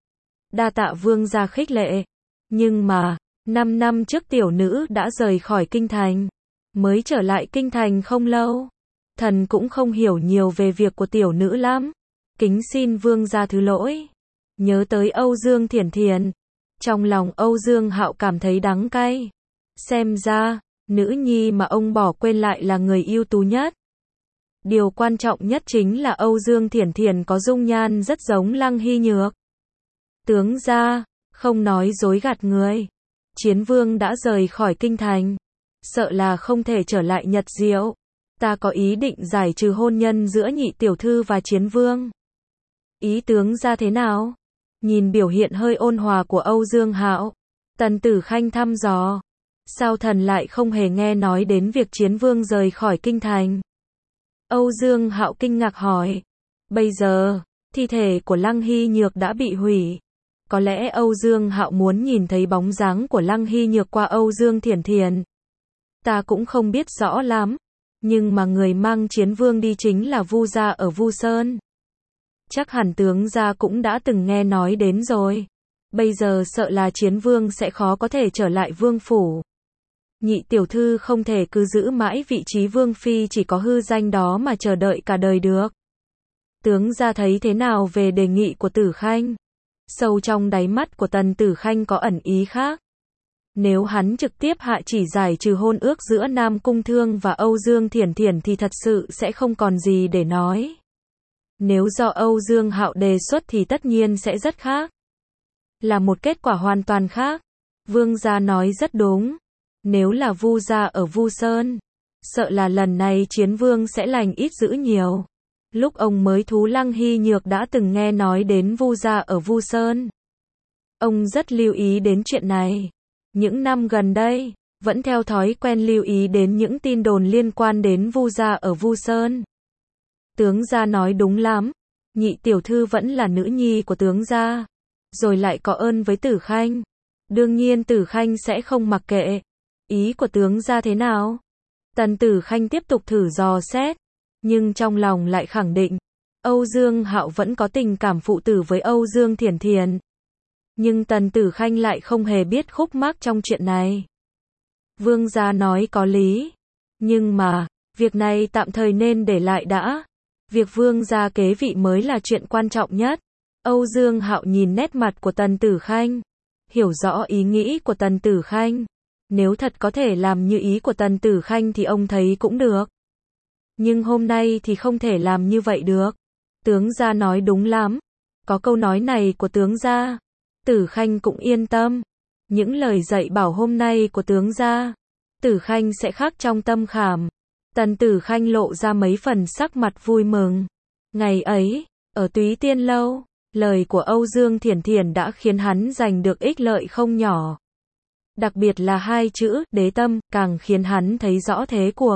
Đa tạ vương gia khích lệ. Nhưng mà, năm năm trước tiểu nữ đã rời khỏi kinh thành. Mới trở lại kinh thành không lâu. Thần cũng không hiểu nhiều về việc của tiểu nữ lắm. Kính xin vương gia thứ lỗi. Nhớ tới Âu Dương Thiển Thiển. Trong lòng Âu Dương Hạo cảm thấy đắng cay. Xem ra, nữ nhi mà ông bỏ quên lại là người ưu tú nhất. Điều quan trọng nhất chính là Âu Dương Thiển Thiển có dung nhan rất giống Lăng Hy Nhược. Tướng gia, không nói dối gạt người. Chiến vương đã rời khỏi kinh thành. Sợ là không thể trở lại Nhật Diệu. Ta có ý định giải trừ hôn nhân giữa nhị tiểu thư và chiến vương. Ý tướng gia thế nào? Nhìn biểu hiện hơi ôn hòa của Âu Dương Hạo, Tần Tử Khanh thăm dò. Sao thần lại không hề nghe nói đến việc chiến vương rời khỏi kinh thành? Âu Dương Hạo kinh ngạc hỏi. Bây giờ, thi thể của Lăng Hy Nhược đã bị hủy. Có lẽ Âu Dương Hạo muốn nhìn thấy bóng dáng của Lăng Hy Nhược qua Âu Dương Thiển Thiển. Ta cũng không biết rõ lắm. Nhưng mà người mang chiến vương đi chính là Vu gia ở Vu Sơn. Chắc hẳn tướng gia cũng đã từng nghe nói đến rồi. Bây giờ sợ là chiến vương sẽ khó có thể trở lại vương phủ. Nhị tiểu thư không thể cứ giữ mãi vị trí vương phi chỉ có hư danh đó mà chờ đợi cả đời được. Tướng gia thấy thế nào về đề nghị của Tử Khanh? Sâu trong đáy mắt của Tần Tử Khanh có ẩn ý khác. Nếu hắn trực tiếp hạ chỉ giải trừ hôn ước giữa Nam Cung Thương và Âu Dương Thiển Thiển thì thật sự sẽ không còn gì để nói. Nếu do Âu Dương Hạo đề xuất thì tất nhiên sẽ rất khác. Là một kết quả hoàn toàn khác. Vương gia nói rất đúng. Nếu là Vu gia ở Vu Sơn, sợ là lần này chiến vương sẽ lành ít dữ nhiều. Lúc ông mới thú Lăng Hy Nhược đã từng nghe nói đến Vu gia ở Vu Sơn. Ông rất lưu ý đến chuyện này. Những năm gần đây, vẫn theo thói quen lưu ý đến những tin đồn liên quan đến Vu gia ở Vu Sơn. Tướng gia nói đúng lắm. Nhị tiểu thư vẫn là nữ nhi của tướng gia. Rồi lại có ơn với Tử Khanh. Đương nhiên Tử Khanh sẽ không mặc kệ. Ý của tướng gia thế nào? Tần Tử Khanh tiếp tục thử dò xét. Nhưng trong lòng lại khẳng định. Âu Dương Hạo vẫn có tình cảm phụ tử với Âu Dương Thiển Thiển. Nhưng Tần Tử Khanh lại không hề biết khúc mắc trong chuyện này. Vương gia nói có lý. Nhưng mà, việc này tạm thời nên để lại đã. Việc vương gia kế vị mới là chuyện quan trọng nhất. Âu Dương Hạo nhìn nét mặt của Tần Tử Khanh. Hiểu rõ ý nghĩ của Tần Tử Khanh. Nếu thật có thể làm như ý của Tần Tử Khanh thì ông thấy cũng được. Nhưng hôm nay thì không thể làm như vậy được. Tướng gia nói đúng lắm. Có câu nói này của tướng gia, Tử Khanh cũng yên tâm. Những lời dạy bảo hôm nay của tướng gia, Tử Khanh sẽ khắc trong tâm khảm. Tần Tử Khanh lộ ra mấy phần sắc mặt vui mừng. Ngày ấy, ở Túy Tiên Lâu, lời của Âu Dương Thiển Thiển đã khiến hắn giành được ích lợi không nhỏ. Đặc biệt là hai chữ, đế tâm, càng khiến hắn thấy rõ thế cuộc.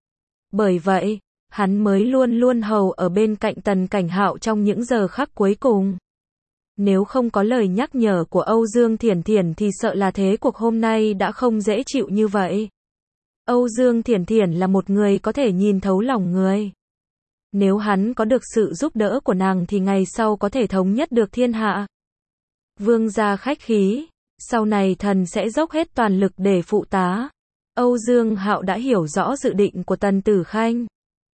Bởi vậy, hắn mới luôn luôn hầu ở bên cạnh Tần Cảnh Hạo trong những giờ khắc cuối cùng. Nếu không có lời nhắc nhở của Âu Dương Thiển Thiển thì sợ là thế cuộc hôm nay đã không dễ chịu như vậy. Âu Dương Thiển Thiển là một người có thể nhìn thấu lòng người. Nếu hắn có được sự giúp đỡ của nàng thì ngày sau có thể thống nhất được thiên hạ. Vương gia khách khí, sau này thần sẽ dốc hết toàn lực để phụ tá. Âu Dương Hạo đã hiểu rõ dự định của Tần Tử Khanh.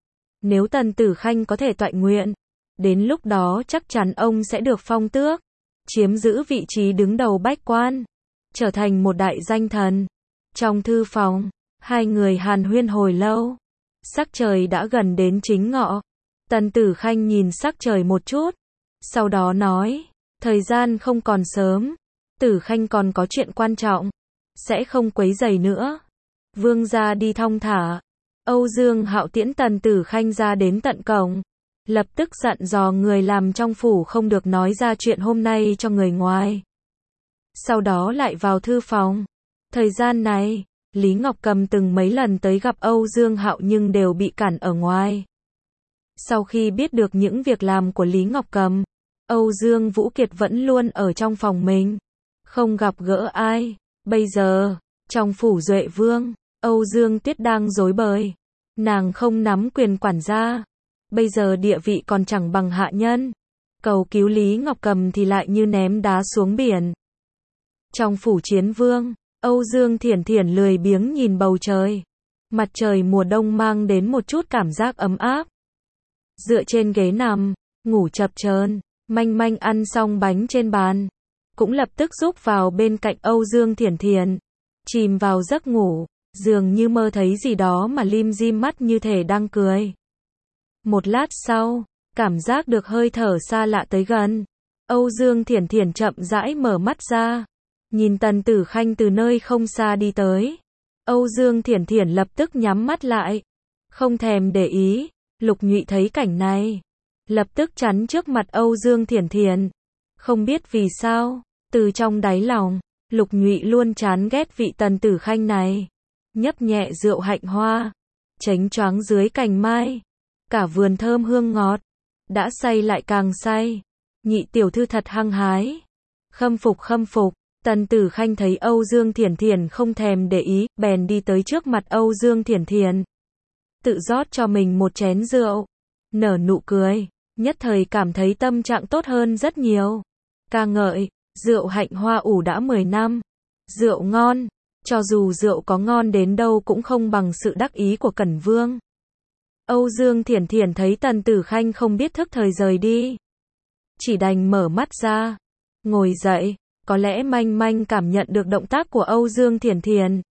Nếu Tần Tử Khanh có thể toại nguyện, đến lúc đó chắc chắn ông sẽ được phong tước, chiếm giữ vị trí đứng đầu bách quan, trở thành một đại danh thần. Trong thư phòng, hai người hàn huyên hồi lâu. Sắc trời đã gần đến chính ngọ. Tần Tử Khanh nhìn sắc trời một chút, sau đó nói, thời gian không còn sớm, Tử Khanh còn có chuyện quan trọng, sẽ không quấy rầy nữa. Vương gia đi thong thả. Âu Dương Hạo tiễn Tần Tử Khanh ra đến tận cổng, lập tức dặn dò người làm trong phủ không được nói ra chuyện hôm nay cho người ngoài. Sau đó lại vào thư phòng. Thời gian này, Lý Ngọc Cầm từng mấy lần tới gặp Âu Dương Hạo nhưng đều bị cản ở ngoài. Sau khi biết được những việc làm của Lý Ngọc Cầm, Âu Dương Vũ Kiệt vẫn luôn ở trong phòng mình, không gặp gỡ ai. Bây giờ, trong phủ Duệ Vương, Âu Dương Tuyết đang rối bời. Nàng không nắm quyền quản gia. Bây giờ địa vị còn chẳng bằng hạ nhân. Cầu cứu Lý Ngọc Cầm thì lại như ném đá xuống biển. Trong phủ Chiến Vương, Âu Dương Thiển Thiển lười biếng nhìn bầu trời. Mặt trời mùa đông mang đến một chút cảm giác ấm áp. Dựa trên ghế nằm, ngủ chập chờn, manh manh ăn xong bánh trên bàn. Cũng lập tức rúc vào bên cạnh Âu Dương Thiển Thiển. Chìm vào giấc ngủ, dường như mơ thấy gì đó mà lim dim mắt như thể đang cười. Một lát sau, cảm giác được hơi thở xa lạ tới gần. Âu Dương Thiển Thiển chậm rãi mở mắt ra, nhìn Tần Tử Khanh từ nơi không xa đi tới. Âu Dương Thiển Thiển lập tức nhắm mắt lại, không thèm để ý. Lục Nhụy thấy cảnh này, lập tức chắn trước mặt Âu Dương Thiển Thiển. Không biết vì sao, từ trong đáy lòng, Lục Nhụy luôn chán ghét vị Tần Tử Khanh này. Nhấp nhẹ rượu hạnh hoa, chánh choáng dưới cành mai, cả vườn thơm hương ngọt, đã say lại càng say. Nhị tiểu thư thật hăng hái. Khâm phục khâm phục. Tần Tử Khanh thấy Âu Dương Thiển Thiển không thèm để ý, bèn đi tới trước mặt Âu Dương Thiển Thiển, tự rót cho mình một chén rượu, nở nụ cười, nhất thời cảm thấy tâm trạng tốt hơn rất nhiều. Ca ngợi, rượu hạnh hoa ủ đã mười năm, rượu ngon, cho dù rượu có ngon đến đâu cũng không bằng sự đắc ý của Cẩn Vương. Âu Dương Thiển Thiển thấy Tần Tử Khanh không biết thức thời rời đi, chỉ đành mở mắt ra, ngồi dậy, có lẽ manh manh cảm nhận được động tác của Âu Dương Thiển Thiển,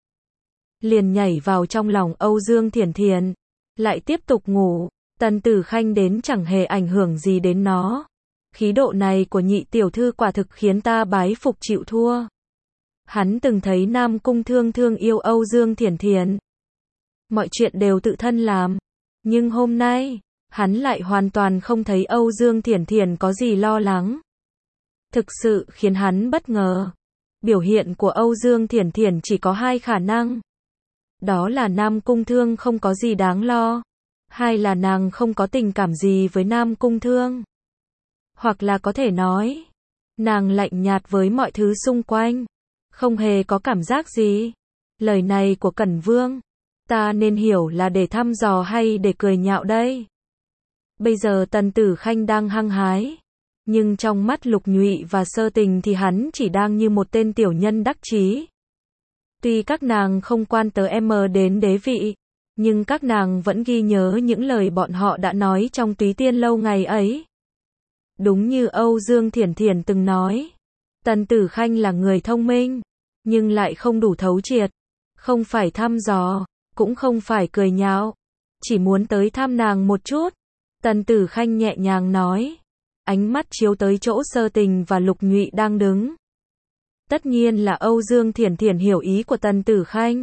liền nhảy vào trong lòng Âu Dương Thiển Thiển, lại tiếp tục ngủ. Tần Tử Khanh đến chẳng hề ảnh hưởng gì đến nó. Khí độ này của nhị tiểu thư quả thực khiến ta bái phục chịu thua. Hắn từng thấy Nam Cung Thương thương yêu Âu Dương Thiển Thiển, mọi chuyện đều tự thân làm, nhưng hôm nay, hắn lại hoàn toàn không thấy Âu Dương Thiển Thiển có gì lo lắng. Thực sự khiến hắn bất ngờ. Biểu hiện của Âu Dương Thiển Thiển chỉ có hai khả năng. Đó là Nam Cung Thương không có gì đáng lo, hai là nàng không có tình cảm gì với Nam Cung Thương. Hoặc là có thể nói, nàng lạnh nhạt với mọi thứ xung quanh, không hề có cảm giác gì. Lời này của Cẩn Vương, ta nên hiểu là để thăm dò hay để cười nhạo đây? Bây giờ Tần Tử Khanh đang hăng hái, nhưng trong mắt Lục Nhụy và Sơ Tình thì hắn chỉ đang như một tên tiểu nhân đắc chí. Tuy các nàng không quan tới em đến đế vị, nhưng các nàng vẫn ghi nhớ những lời bọn họ đã nói trong Túy Tiên lâu ngày ấy. Đúng như Âu Dương Thiển Thiển từng nói, Tần Tử Khanh là người thông minh, nhưng lại không đủ thấu triệt, không phải thăm dò, cũng không phải cười nhạo, chỉ muốn tới thăm nàng một chút. Tần Tử Khanh nhẹ nhàng nói, ánh mắt chiếu tới chỗ Sơ Tình và Lục Nhụy đang đứng. Tất nhiên là Âu Dương Thiển Thiển hiểu ý của Tần Tử Khanh,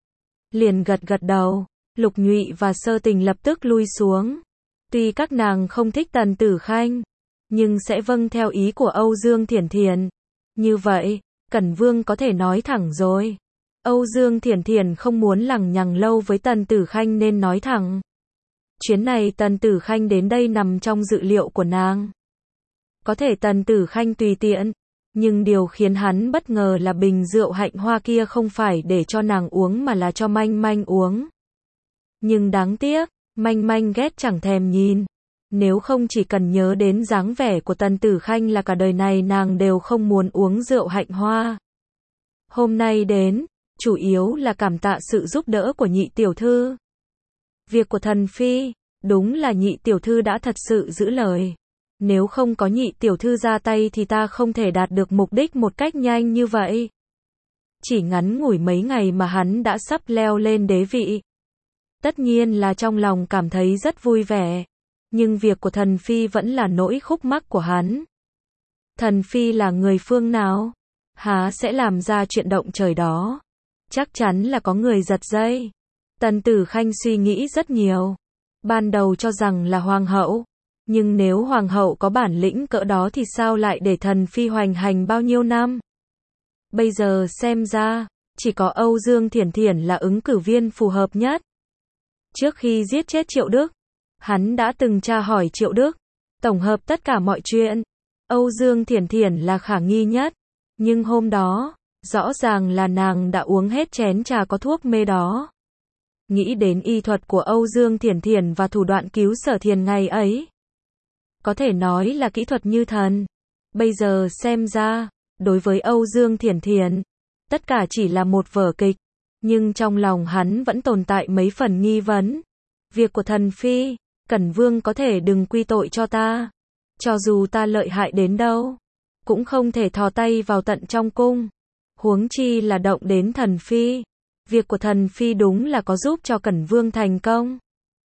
liền gật gật đầu. Lục Nhụy và Sơ Tình lập tức lui xuống. Tuy các nàng không thích Tần Tử Khanh, nhưng sẽ vâng theo ý của Âu Dương Thiển Thiển. Như vậy, Cẩn Vương có thể nói thẳng rồi. Âu Dương Thiển Thiển không muốn lằng nhằng lâu với Tần Tử Khanh nên nói thẳng. Chuyến này Tần Tử Khanh đến đây nằm trong dự liệu của nàng. Có thể Tần Tử Khanh tùy tiện, nhưng điều khiến hắn bất ngờ là bình rượu hạnh hoa kia không phải để cho nàng uống mà là cho manh manh uống. Nhưng đáng tiếc, manh manh ghét chẳng thèm nhìn. Nếu không chỉ cần nhớ đến dáng vẻ của Tần Tử Khanh là cả đời này nàng đều không muốn uống rượu hạnh hoa. Hôm nay đến, chủ yếu là cảm tạ sự giúp đỡ của nhị tiểu thư. Việc của thần phi, đúng là nhị tiểu thư đã thật sự giữ lời. Nếu không có nhị tiểu thư ra tay thì ta không thể đạt được mục đích một cách nhanh như vậy. Chỉ ngắn ngủi mấy ngày mà hắn đã sắp leo lên đế vị. Tất nhiên là trong lòng cảm thấy rất vui vẻ. Nhưng việc của thần phi vẫn là nỗi khúc mắc của hắn. Thần phi là người phương nào? Há sẽ làm ra chuyện động trời đó? Chắc chắn là có người giật dây. Tần Tử Khanh suy nghĩ rất nhiều. Ban đầu cho rằng là hoàng hậu. Nhưng nếu hoàng hậu có bản lĩnh cỡ đó thì sao lại để thần phi hoành hành bao nhiêu năm? Bây giờ xem ra, chỉ có Âu Dương Thiển Thiển là ứng cử viên phù hợp nhất. Trước khi giết chết Triệu Đức, hắn đã từng tra hỏi Triệu Đức, tổng hợp tất cả mọi chuyện. Âu Dương Thiển Thiển là khả nghi nhất. Nhưng hôm đó, rõ ràng là nàng đã uống hết chén trà có thuốc mê đó. Nghĩ đến y thuật của Âu Dương Thiển Thiển và thủ đoạn cứu Sở Thiền ngày ấy. Có thể nói là kỹ thuật như thần. Bây giờ xem ra, đối với Âu Dương Thiển Thiển, tất cả chỉ là một vở kịch. Nhưng trong lòng hắn vẫn tồn tại mấy phần nghi vấn. Việc của thần phi, Cẩn Vương có thể đừng quy tội cho ta. Cho dù ta lợi hại đến đâu, cũng không thể thò tay vào tận trong cung. Huống chi là động đến thần phi. Việc của thần phi đúng là có giúp cho Cẩn Vương thành công.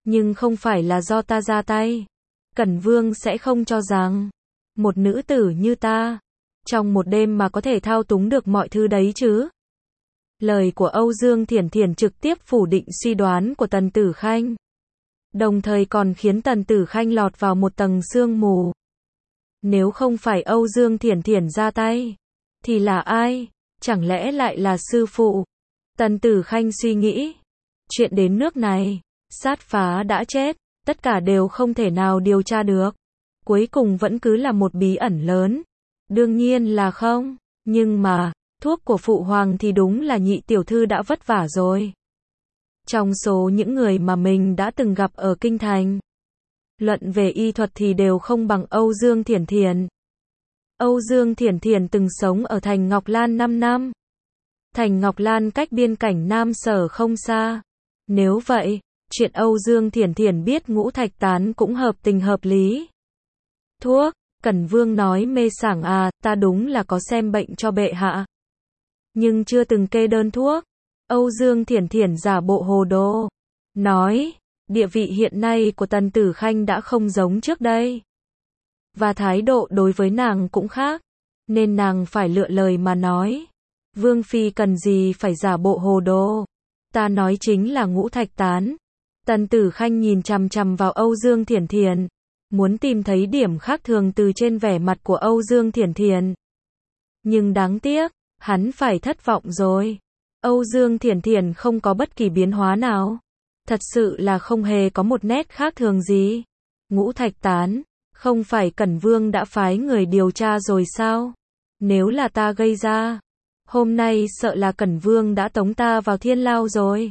Nhưng không phải là do ta ra tay. Cẩn Vương sẽ không cho rằng một nữ tử như ta, trong một đêm mà có thể thao túng được mọi thứ đấy chứ. Lời của Âu Dương Thiển Thiển trực tiếp phủ định suy đoán của Tần Tử Khanh. Đồng thời còn khiến Tần Tử Khanh lọt vào một tầng sương mù. Nếu không phải Âu Dương Thiển Thiển ra tay, thì là ai? Chẳng lẽ lại là sư phụ? Tần Tử Khanh suy nghĩ. Chuyện đến nước này, sát phá đã chết, tất cả đều không thể nào điều tra được. Cuối cùng vẫn cứ là một bí ẩn lớn. Đương nhiên là không. Nhưng mà, thuốc của phụ hoàng thì đúng là nhị tiểu thư đã vất vả rồi. Trong số những người mà mình đã từng gặp ở Kinh Thành, luận về y thuật thì đều không bằng Âu Dương Thiển Thiển. Âu Dương Thiển Thiển từng sống ở thành Ngọc Lan năm năm. Thành Ngọc Lan cách biên cảnh Nam Sở không xa. Nếu vậy, chuyện Âu Dương Thiển Thiển biết ngũ thạch tán cũng hợp tình hợp lý. Thuốc, Cẩn Vương nói mê sảng à, ta đúng là có xem bệnh cho bệ hạ. Nhưng chưa từng kê đơn thuốc. Âu Dương Thiển Thiển giả bộ hồ đồ. Nói, địa vị hiện nay của Tần Tử Khanh đã không giống trước đây. Và thái độ đối với nàng cũng khác. Nên nàng phải lựa lời mà nói. Vương Phi cần gì phải giả bộ hồ đồ. Ta nói chính là ngũ thạch tán. Tần Tử Khanh nhìn chằm chằm vào Âu Dương Thiển Thiển. Muốn tìm thấy điểm khác thường từ trên vẻ mặt của Âu Dương Thiển Thiển. Nhưng đáng tiếc, hắn phải thất vọng rồi. Âu Dương Thiển Thiển không có bất kỳ biến hóa nào. Thật sự là không hề có một nét khác thường gì. Ngũ thạch tán, không phải Cẩn Vương đã phái người điều tra rồi sao? Nếu là ta gây ra, hôm nay sợ là Cẩn Vương đã tống ta vào thiên lao rồi.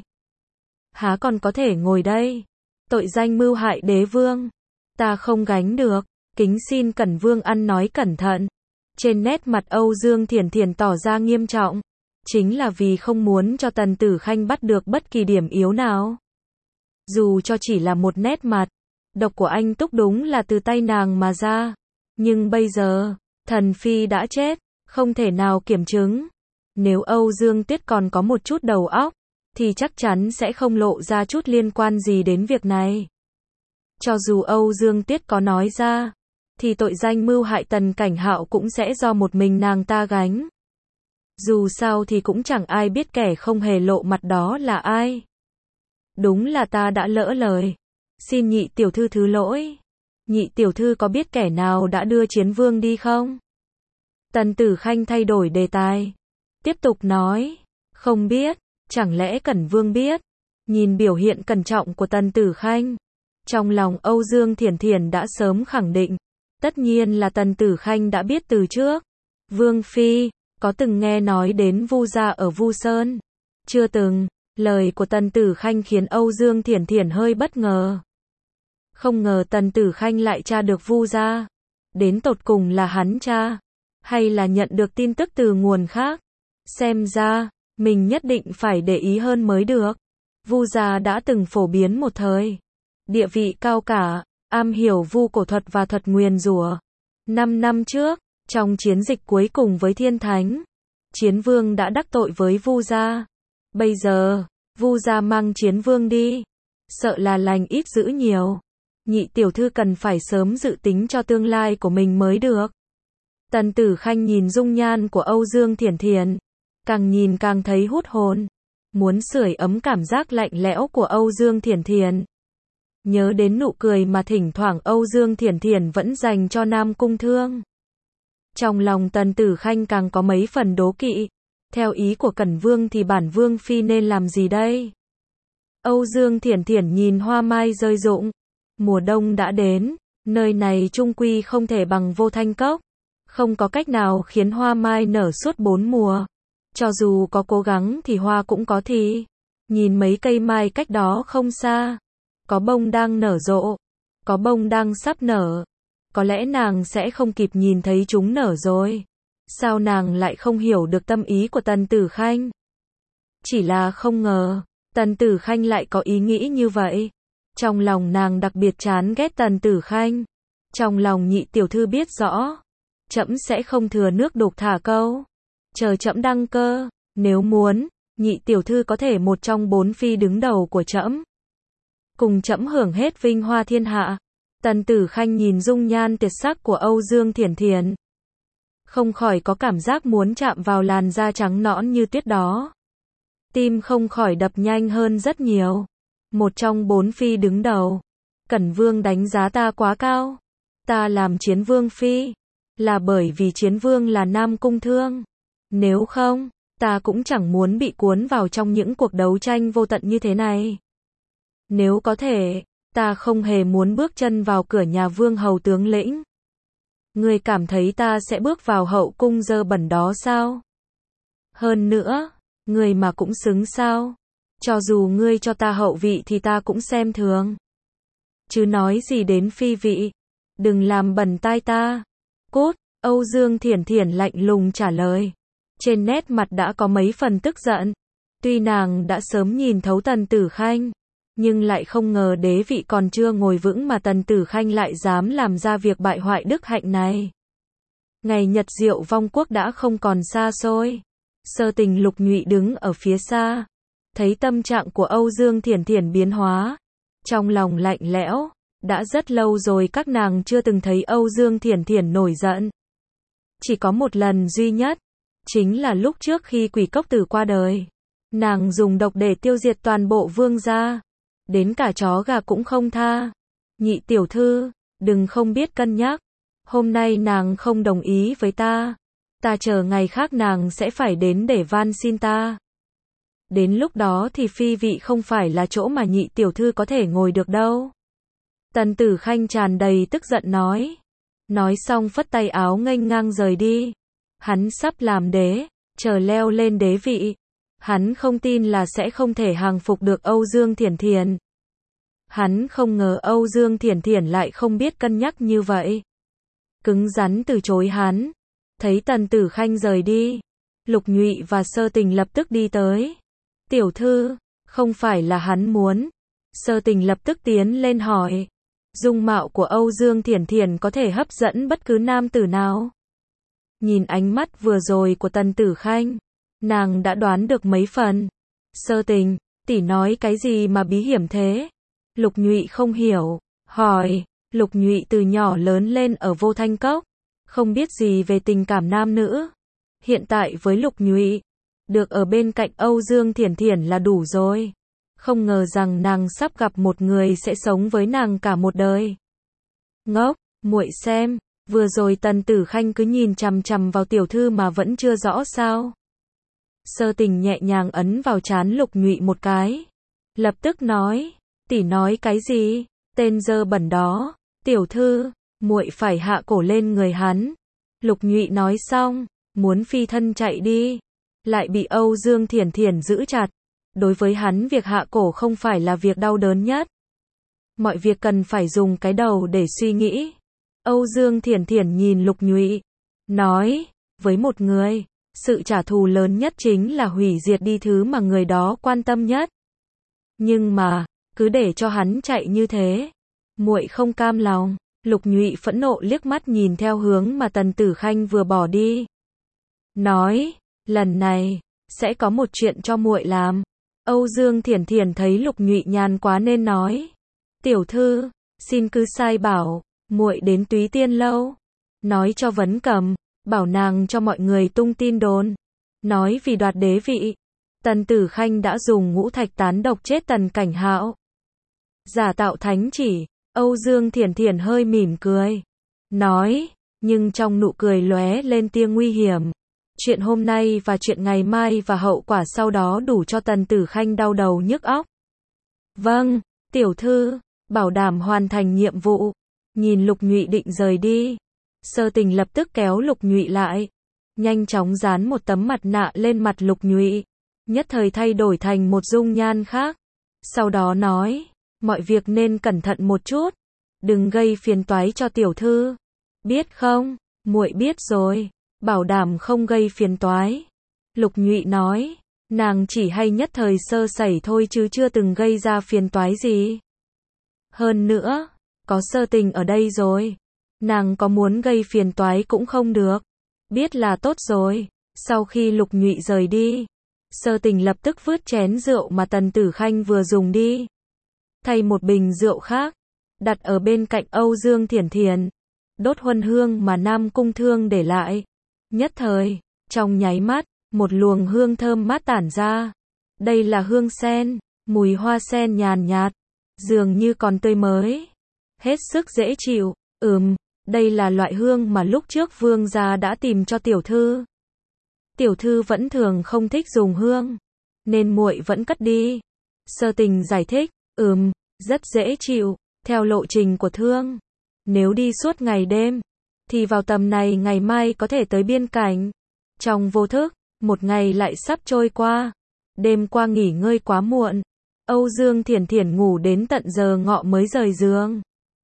Há còn có thể ngồi đây? Tội danh mưu hại đế vương, ta không gánh được, kính xin Cẩn Vương ăn nói cẩn thận. Trên nét mặt Âu Dương Thiển Thiển tỏ ra nghiêm trọng. Chính là vì không muốn cho Tần Tử Khanh bắt được bất kỳ điểm yếu nào. Dù cho chỉ là một nét mặt, độc của anh Túc đúng là từ tay nàng mà ra. Nhưng bây giờ, thần phi đã chết, không thể nào kiểm chứng. Nếu Âu Dương Tuyết còn có một chút đầu óc, thì chắc chắn sẽ không lộ ra chút liên quan gì đến việc này. Cho dù Âu Dương Tuyết có nói ra, thì tội danh mưu hại Tần Cảnh Hạo cũng sẽ do một mình nàng ta gánh. Dù sao thì cũng chẳng ai biết kẻ không hề lộ mặt đó là ai. Đúng là ta đã lỡ lời. Xin nhị tiểu thư thứ lỗi. Nhị tiểu thư có biết kẻ nào đã đưa Chiến Vương đi không? Tần Tử Khanh thay đổi đề tài. Tiếp tục nói. Không biết. Chẳng lẽ Cẩn Vương biết? Nhìn biểu hiện cẩn trọng của Tần Tử Khanh, trong lòng Âu Dương Thiển Thiển đã sớm khẳng định. Tất nhiên là Tần Tử Khanh đã biết từ trước. Vương Phi, có từng nghe nói đến Vu gia ở Vu Sơn? Chưa từng. Lời của Tần Tử Khanh khiến Âu Dương Thiển Thiển hơi bất ngờ. Không ngờ Tần Tử Khanh lại tra được Vu gia. Đến tột cùng là hắn tra, hay là nhận được tin tức từ nguồn khác? Xem ra, mình nhất định phải để ý hơn mới được. Vu gia đã từng phổ biến một thời. Địa vị cao cả, am hiểu vu cổ thuật và thuật nguyền rủa. Năm năm trước, trong chiến dịch cuối cùng với Thiên Thánh, Chiến Vương đã đắc tội với Vu gia. Bây giờ, Vu gia mang Chiến Vương đi, sợ là lành ít dữ nhiều. Nhị tiểu thư cần phải sớm dự tính cho tương lai của mình mới được. Tần Tử Khanh nhìn dung nhan của Âu Dương Thiển Thiển, càng nhìn càng thấy hút hồn, muốn sưởi ấm cảm giác lạnh lẽo của Âu Dương Thiển Thiển. Nhớ đến nụ cười mà thỉnh thoảng Âu Dương Thiển Thiển vẫn dành cho Nam Cung Thương. Trong lòng Tần Tử Khanh càng có mấy phần đố kỵ. Theo ý của Cẩn Vương thì bản Vương Phi nên làm gì đây? Âu Dương Thiển Thiển nhìn hoa mai rơi rụng. Mùa đông đã đến, nơi này chung quy không thể bằng Vô Thanh Cốc. Không có cách nào khiến hoa mai nở suốt bốn mùa. Cho dù có cố gắng thì hoa cũng có thì. Nhìn mấy cây mai cách đó không xa. Có bông đang nở rộ, có bông đang sắp nở. Có lẽ nàng sẽ không kịp nhìn thấy chúng nở rồi. Sao nàng lại không hiểu được tâm ý của Tần Tử Khanh? Chỉ là không ngờ, Tần Tử Khanh lại có ý nghĩ như vậy. Trong lòng nàng đặc biệt chán ghét Tần Tử Khanh. Trong lòng nhị tiểu thư biết rõ, trẫm sẽ không thừa nước đục thả câu. Chờ trẫm đăng cơ, nếu muốn, nhị tiểu thư có thể một trong bốn phi đứng đầu của trẫm. cùng trẫm hưởng hết vinh hoa thiên hạ. Tần Tử Khanh nhìn dung nhan tuyệt sắc của Âu Dương Thiển Thiển, không khỏi có cảm giác muốn chạm vào làn da trắng nõn như tuyết đó. Tim không khỏi đập nhanh hơn rất nhiều. Một trong bốn phi đứng đầu. Cẩn Vương đánh giá ta quá cao. Ta làm Chiến Vương phi, là bởi vì Chiến Vương là Nam Cung Thương. Nếu không, ta cũng chẳng muốn bị cuốn vào trong những cuộc đấu tranh vô tận như thế này. Nếu có thể, ta không hề muốn bước chân vào cửa nhà Vương hầu tướng lĩnh. Ngươi cảm thấy ta sẽ bước vào hậu cung dơ bẩn đó sao? Hơn nữa, ngươi mà cũng xứng sao? Cho dù ngươi cho ta hậu vị thì ta cũng xem thường. Chứ nói gì đến phi vị. Đừng làm bẩn tai ta. Cút, Âu Dương Thiển Thiển lạnh lùng trả lời. Trên nét mặt đã có mấy phần tức giận. Tuy nàng đã sớm nhìn thấu Tần Tử Khanh, nhưng lại không ngờ đế vị còn chưa ngồi vững mà Tần Tử Khanh lại dám làm ra việc bại hoại đức hạnh này. Ngày Nhật Diệu vong quốc đã không còn xa xôi. Sơ Tình Lục Nhụy đứng ở phía xa, thấy tâm trạng của Âu Dương Thiển Thiển biến hóa, trong lòng lạnh lẽo. Đã rất lâu rồi các nàng chưa từng thấy Âu Dương Thiển Thiển nổi giận. Chỉ có một lần duy nhất, chính là lúc trước khi Quỷ Cốc Tử qua đời. Nàng dùng độc để tiêu diệt toàn bộ vương gia, đến cả chó gà cũng không tha. Nhị tiểu thư, đừng không biết cân nhắc. Hôm nay nàng không đồng ý với ta, ta chờ ngày khác nàng sẽ phải đến để van xin ta. Đến lúc đó thì phi vị không phải là chỗ mà nhị tiểu thư có thể ngồi được đâu. Tần Tử Khanh tràn đầy tức giận nói. Nói xong phất tay áo nghênh ngang rời đi. Hắn sắp làm đế, chờ leo lên đế vị. Hắn không tin là sẽ không thể hàng phục được Âu Dương Thiển Thiển. Hắn không ngờ Âu Dương Thiển Thiển lại không biết cân nhắc như vậy. Cứng rắn từ chối hắn. Thấy Tần Tử Khanh rời đi, Lục Nhụy và Sơ Tình lập tức đi tới. Tiểu thư, không phải là hắn muốn. Sơ Tình lập tức tiến lên hỏi. Dung mạo của Âu Dương Thiển Thiển có thể hấp dẫn bất cứ nam tử nào. Nhìn ánh mắt vừa rồi của Tần Tử Khanh, nàng đã đoán được mấy phần. Sơ Tình, tỷ nói cái gì mà bí hiểm thế? Lục Nhụy không hiểu, hỏi. Lục Nhụy từ nhỏ lớn lên ở Vô Thanh Cốc, không biết gì về tình cảm nam nữ. Hiện tại với Lục Nhụy, được ở bên cạnh Âu Dương Thiển Thiển là đủ rồi. Không ngờ rằng nàng sắp gặp một người sẽ sống với nàng cả một đời. Ngốc, muội xem, vừa rồi Tần Tử Khanh cứ nhìn chằm chằm vào tiểu thư mà vẫn chưa rõ sao? Sơ Tình nhẹ nhàng ấn vào trán Lục Nhụy một cái, lập tức nói, tỷ nói cái gì? Tên dơ bẩn đó, tiểu thư, muội phải hạ cổ lên người hắn. Lục Nhụy nói xong, muốn phi thân chạy đi, lại bị Âu Dương Thiển Thiển giữ chặt. Đối với hắn việc hạ cổ không phải là việc đau đớn nhất. Mọi việc cần phải dùng cái đầu để suy nghĩ. Âu Dương Thiển Thiển nhìn Lục Nhụy, nói, với một người, sự trả thù lớn nhất chính là hủy diệt đi thứ mà người đó quan tâm nhất. Nhưng mà, cứ để cho hắn chạy như thế, muội không cam lòng. Lục Nhụy phẫn nộ liếc mắt nhìn theo hướng mà Tần Tử Khanh vừa bỏ đi. Nói, lần này, sẽ có một chuyện cho muội làm. Âu Dương Thiển Thiển thấy Lục Nhụy nhàn quá nên nói, tiểu thư, xin cứ sai bảo, muội đến Túy Tiên lâu, nói cho Vấn Cầm, bảo nàng cho mọi người tung tin đồn, nói vì đoạt đế vị, Tần Tử Khanh đã dùng ngũ thạch tán độc chết Tần Cảnh Hạo, giả tạo thánh chỉ. Âu Dương Thiển Thiển hơi mỉm cười, nói, nhưng trong nụ cười lóe lên tia nguy hiểm. Chuyện hôm nay và chuyện ngày mai và hậu quả sau đó đủ cho Tần Tử Khanh đau đầu nhức óc. Vâng, tiểu thư, bảo đảm hoàn thành nhiệm vụ. Nhìn Lục Nhụy định rời đi, Sơ Tình lập tức kéo Lục Nhụy lại, nhanh chóng dán một tấm mặt nạ lên mặt Lục Nhụy, nhất thời thay đổi thành một dung nhan khác. Sau đó nói, mọi việc nên cẩn thận một chút, đừng gây phiền toái cho tiểu thư. Biết không? Muội biết rồi. Bảo đảm không gây phiền toái. Lục Nhụy nói, nàng chỉ hay nhất thời sơ sẩy thôi chứ chưa từng gây ra phiền toái gì. Hơn nữa, có Sơ Tình ở đây rồi, nàng có muốn gây phiền toái cũng không được. Biết là tốt rồi. Sau khi Lục Nhụy rời đi, Sơ Tình lập tức vứt chén rượu mà Tần Tử Khanh vừa dùng đi. thay một bình rượu khác, đặt ở bên cạnh Âu Dương Thiển Thiển, đốt huân hương mà Nam Cung Thương để lại. Nhất thời, trong nháy mắt, một luồng hương thơm mát tản ra. Đây là hương sen, mùi hoa sen nhàn nhạt, dường như còn tươi mới, hết sức dễ chịu. Ừm, đây là loại hương mà lúc trước Vương gia đã tìm cho tiểu thư. Tiểu thư vẫn thường không thích dùng hương, nên muội vẫn cất đi. Sơ Tình giải thích, ừm, rất dễ chịu, theo lộ trình của Thương. Nếu đi suốt ngày đêm, thì vào tầm này ngày mai có thể tới biên cảnh. Trong vô thức, một ngày lại sắp trôi qua. Đêm qua nghỉ ngơi quá muộn, Âu Dương Thiển Thiển ngủ đến tận giờ ngọ mới rời giường.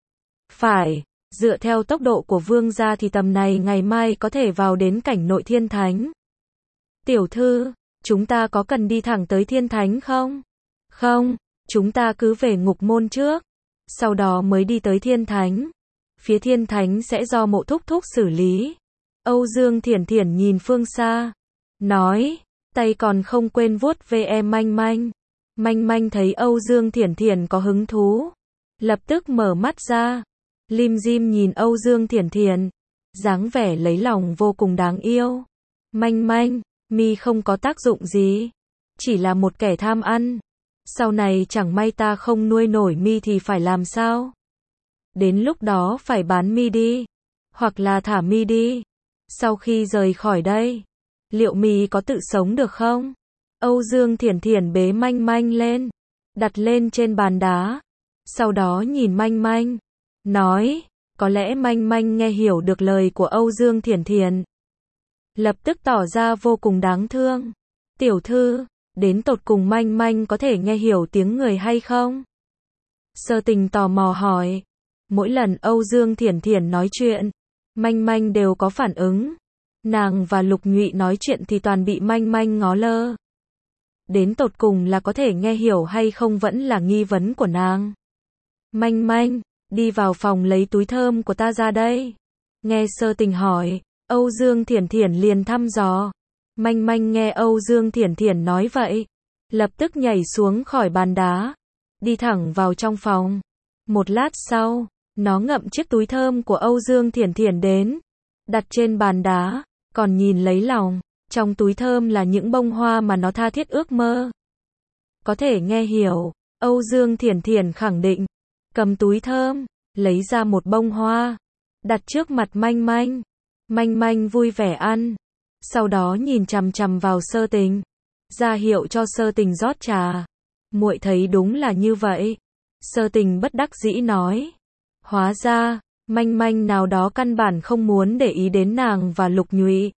Phải, dựa theo tốc độ của Vương gia thì tầm này ngày mai có thể vào đến cảnh nội Thiên Thánh. Tiểu thư, chúng ta có cần đi thẳng tới Thiên Thánh không? Không, chúng ta cứ về Ngục Môn trước, sau đó mới đi tới Thiên Thánh. Phía Thiên Thánh sẽ do Mộ Thúc Thúc xử lý. Âu Dương Thiển Thiển nhìn phương xa, nói, tay còn không quên vuốt ve Manh Manh. Manh Manh thấy Âu Dương Thiển Thiển có hứng thú, lập tức mở mắt ra, lim dim nhìn Âu Dương Thiển Thiển, dáng vẻ lấy lòng vô cùng đáng yêu. Manh Manh, mi không có tác dụng gì, chỉ là một kẻ tham ăn. Sau này chẳng may ta không nuôi nổi mi thì phải làm sao? Đến lúc đó phải bán mi đi, hoặc là thả mi đi. Sau khi rời khỏi đây, liệu mi có tự sống được không? Âu Dương Thiển Thiển bế Manh Manh lên, đặt lên trên bàn đá, sau đó nhìn Manh Manh, nói, có lẽ Manh Manh nghe hiểu được lời của Âu Dương Thiển Thiển, lập tức tỏ ra vô cùng đáng thương. Tiểu thư, đến tột cùng Manh Manh có thể nghe hiểu tiếng người hay không? Sơ Tình tò mò hỏi. Mỗi lần Âu Dương Thiển Thiển nói chuyện, Manh Manh đều có phản ứng. Nàng và Lục Nhụy nói chuyện thì toàn bị Manh Manh ngó lơ. Đến tột cùng là có thể nghe hiểu hay không vẫn là nghi vấn của nàng. Manh Manh, đi vào phòng lấy túi thơm của ta ra đây. Nghe Sơ Tình hỏi, Âu Dương Thiển Thiển liền thăm dò. Manh Manh nghe Âu Dương Thiển Thiển nói vậy, lập tức nhảy xuống khỏi bàn đá, đi thẳng vào trong phòng. Một lát sau, nó ngậm chiếc túi thơm của Âu Dương Thiển Thiển đến, đặt trên bàn đá, còn nhìn lấy lòng. Trong túi thơm là những bông hoa mà nó tha thiết ước mơ. Có thể nghe hiểu, Âu Dương Thiển Thiển khẳng định, cầm túi thơm, lấy ra một bông hoa, đặt trước mặt Manh Manh. Manh Manh vui vẻ ăn, sau đó nhìn chằm chằm vào Sơ Tình, ra hiệu cho Sơ Tình rót trà. Muội thấy đúng là như vậy. Sơ Tình bất đắc dĩ nói. Hóa ra, Manh Manh nào đó căn bản không muốn để ý đến nàng và Lục Nhụy.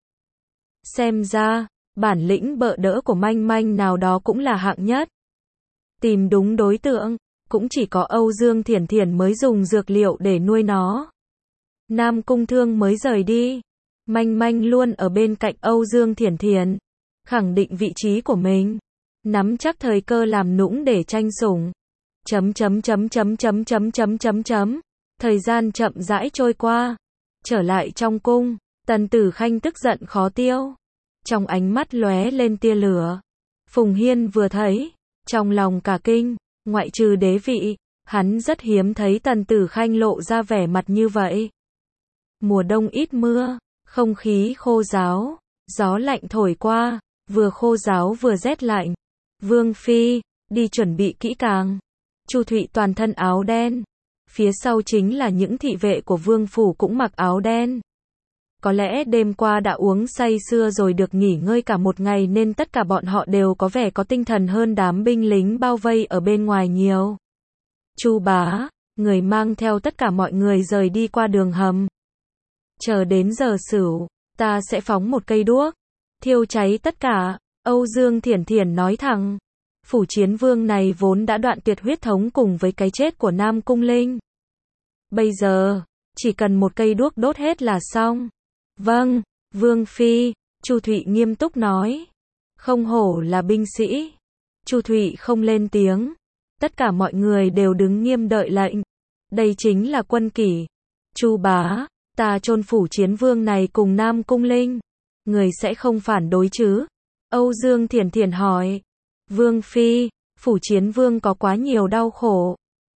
Xem ra, bản lĩnh bợ đỡ của Manh Manh nào đó cũng là hạng nhất. Tìm đúng đối tượng, cũng chỉ có Âu Dương Thiển Thiển mới dùng dược liệu để nuôi nó. Nam Cung Thương mới rời đi, Manh Manh luôn ở bên cạnh Âu Dương Thiển Thiển, khẳng định vị trí của mình, nắm chắc thời cơ làm nũng để tranh sủng. Chấm chấm chấm chấm chấm chấm chấm chấm chấm. Thời gian chậm rãi trôi qua. Trở lại trong cung, Tần Tử Khanh tức giận khó tiêu, trong ánh mắt lóe lên tia lửa. Phùng Hiên vừa thấy, trong lòng cả kinh, ngoại trừ đế vị, hắn rất hiếm thấy Tần Tử Khanh lộ ra vẻ mặt như vậy. Mùa đông ít mưa, không khí khô ráo, gió lạnh thổi qua, vừa khô ráo vừa rét lạnh. Vương phi, đi chuẩn bị kỹ càng. Chu Thụy toàn thân áo đen, phía sau chính là những thị vệ của vương phủ cũng mặc áo đen. Có lẽ đêm qua đã uống say sưa rồi được nghỉ ngơi cả một ngày nên tất cả bọn họ đều có vẻ có tinh thần hơn đám binh lính bao vây ở bên ngoài nhiều. Chu bá, người mang theo tất cả mọi người rời đi qua đường hầm. Chờ đến giờ sửu, ta sẽ phóng một cây đuốc, thiêu cháy tất cả. Âu Dương Thiển Thiển nói thẳng. Phủ Chiến Vương này vốn đã đoạn tuyệt huyết thống cùng với cái chết của Nam Cung Linh. Bây giờ, chỉ cần một cây đuốc đốt hết là xong. Vâng, Vương phi, Chu Thụy nghiêm túc nói. Không hổ là binh sĩ. Chu Thụy không lên tiếng. Tất cả mọi người đều đứng nghiêm đợi lệnh. Đây chính là quân kỷ. Chu bá, ta chôn Phủ Chiến Vương này cùng Nam Cung Linh, người sẽ không phản đối chứ? Âu Dương Thiển Thiển hỏi. Vương phi, Phủ Chiến Vương có quá nhiều đau khổ,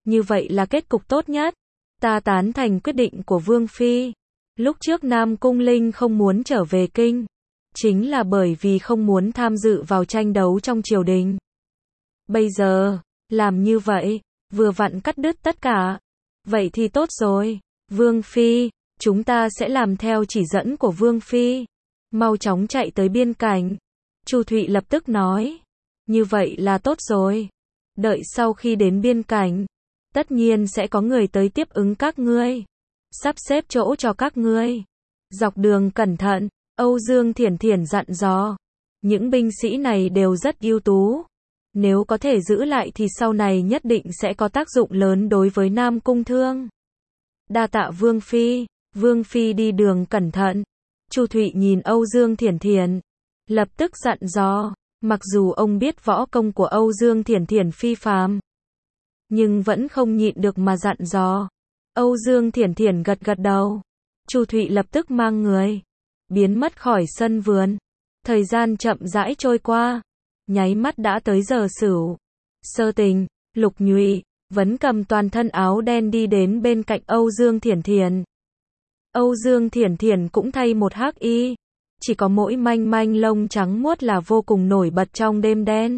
Như vậy là kết cục tốt nhất. Ta tán thành quyết định của Vương Phi. Lúc trước Nam Cung Linh không muốn trở về kinh, chính là bởi vì không muốn tham dự vào tranh đấu trong triều đình. Bây giờ, làm như vậy, vừa vặn cắt đứt tất cả. Vậy thì tốt rồi. Vương Phi, chúng ta sẽ làm theo chỉ dẫn của Vương Phi. Mau chóng chạy tới biên cảnh. Chu Thụy lập tức nói. Như vậy là tốt rồi. Đợi sau khi đến biên cảnh, tất nhiên sẽ có người tới tiếp ứng các ngươi. Sắp xếp chỗ cho các ngươi. Dọc đường cẩn thận, Âu Dương Thiển Thiển dặn dò. Những binh sĩ này đều rất ưu tú. Nếu có thể giữ lại thì sau này nhất định sẽ có tác dụng lớn đối với Nam Cung Thương. Đa tạ Vương Phi. Vương Phi đi đường cẩn thận. Chu Thụy nhìn Âu Dương Thiển Thiển, lập tức dặn dò. Mặc dù ông biết võ công của Âu Dương Thiển Thiển phi phàm, nhưng vẫn không nhịn được mà dặn dò. Âu Dương Thiển Thiển gật gật đầu. Chu Thụy lập tức mang người biến mất khỏi sân vườn. Thời gian chậm rãi trôi qua, nháy mắt đã tới giờ Sửu. Sơ Tình, Lục Nhụy, Vấn Cầm toàn thân áo đen đi đến bên cạnh Âu Dương Thiển Thiển. Âu Dương Thiển Thiển cũng thay một hắc y, chỉ có mỗi manh manh lông trắng muốt là vô cùng nổi bật trong đêm đen.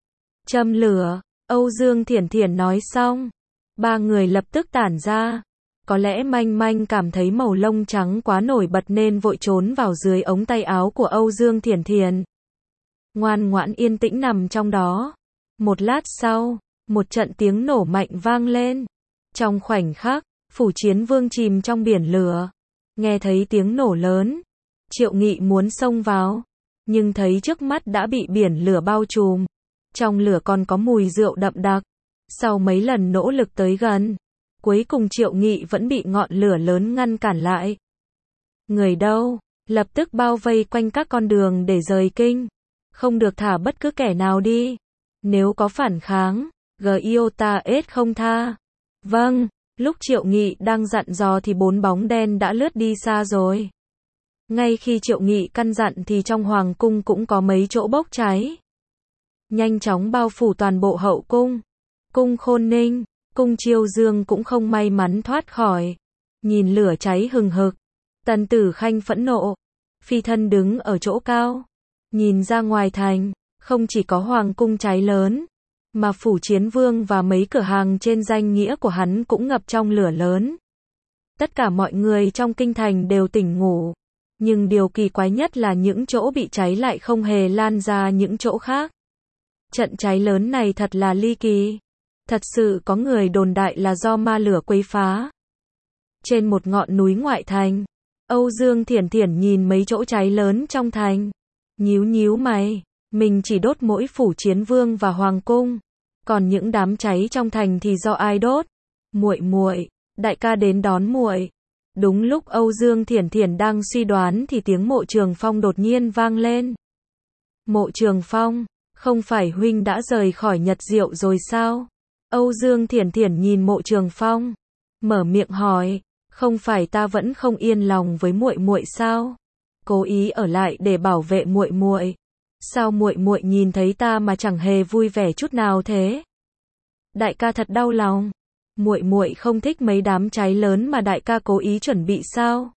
Châm lửa, Âu Dương Thiển Thiển nói xong, ba người lập tức tản ra. Có lẽ manh manh cảm thấy màu lông trắng quá nổi bật nên vội trốn vào dưới ống tay áo của Âu Dương Thiển Thiển. Ngoan ngoãn yên tĩnh nằm trong đó. Một lát sau, một trận tiếng nổ mạnh vang lên. Trong khoảnh khắc, Phủ Chiến Vương chìm trong biển lửa. Nghe thấy tiếng nổ lớn, Triệu Nghị muốn xông vào, nhưng thấy trước mắt đã bị biển lửa bao trùm. Trong lửa còn có mùi rượu đậm đặc. Sau mấy lần nỗ lực tới gần, cuối cùng Triệu Nghị vẫn bị ngọn lửa lớn ngăn cản lại. Người đâu? Lập tức bao vây quanh các con đường để rời kinh. Không được thả bất cứ kẻ nào đi. Nếu có phản kháng, Giota ết không tha. Vâng, lúc Triệu Nghị đang dặn dò thì bốn bóng đen đã lướt đi xa rồi. Ngay khi Triệu Nghị căn dặn thì trong hoàng cung cũng có mấy chỗ bốc cháy. Nhanh chóng bao phủ toàn bộ hậu cung. Cung Khôn Ninh, cung Chiêu Dương cũng không may mắn thoát khỏi. Nhìn lửa cháy hừng hực, Tần Tử Khanh phẫn nộ, phi thân đứng ở chỗ cao, nhìn ra ngoài thành, không chỉ có hoàng cung cháy lớn, mà Phủ Chiến Vương và mấy cửa hàng trên danh nghĩa của hắn cũng ngập trong lửa lớn. Tất cả mọi người trong kinh thành đều tỉnh ngủ, nhưng điều kỳ quái nhất là những chỗ bị cháy lại không hề lan ra những chỗ khác. Trận cháy lớn này thật là ly kỳ. Thật sự có người đồn đại là do ma lửa quấy phá. Trên một ngọn núi ngoại thành, Âu Dương Thiển Thiển nhìn mấy chỗ cháy lớn trong thành, nhíu nhíu mày, mình chỉ đốt mỗi Phủ Chiến Vương và hoàng cung, còn những đám cháy trong thành thì do ai đốt? Muội muội, đại ca đến đón muội. Đúng lúc Âu Dương Thiển Thiển đang suy đoán thì tiếng Mộ Trường Phong đột nhiên vang lên. Mộ Trường Phong, không phải huynh đã rời khỏi Nhật Diệu rồi sao? Âu Dương Thiển Thiển nhìn Mộ Trường Phong, mở miệng hỏi, không phải ta vẫn không yên lòng với muội muội sao? Cố ý ở lại để bảo vệ muội muội. Sao muội muội nhìn thấy ta mà chẳng hề vui vẻ chút nào thế? Đại ca thật đau lòng. Muội muội không thích mấy đám cháy lớn mà đại ca cố ý chuẩn bị sao?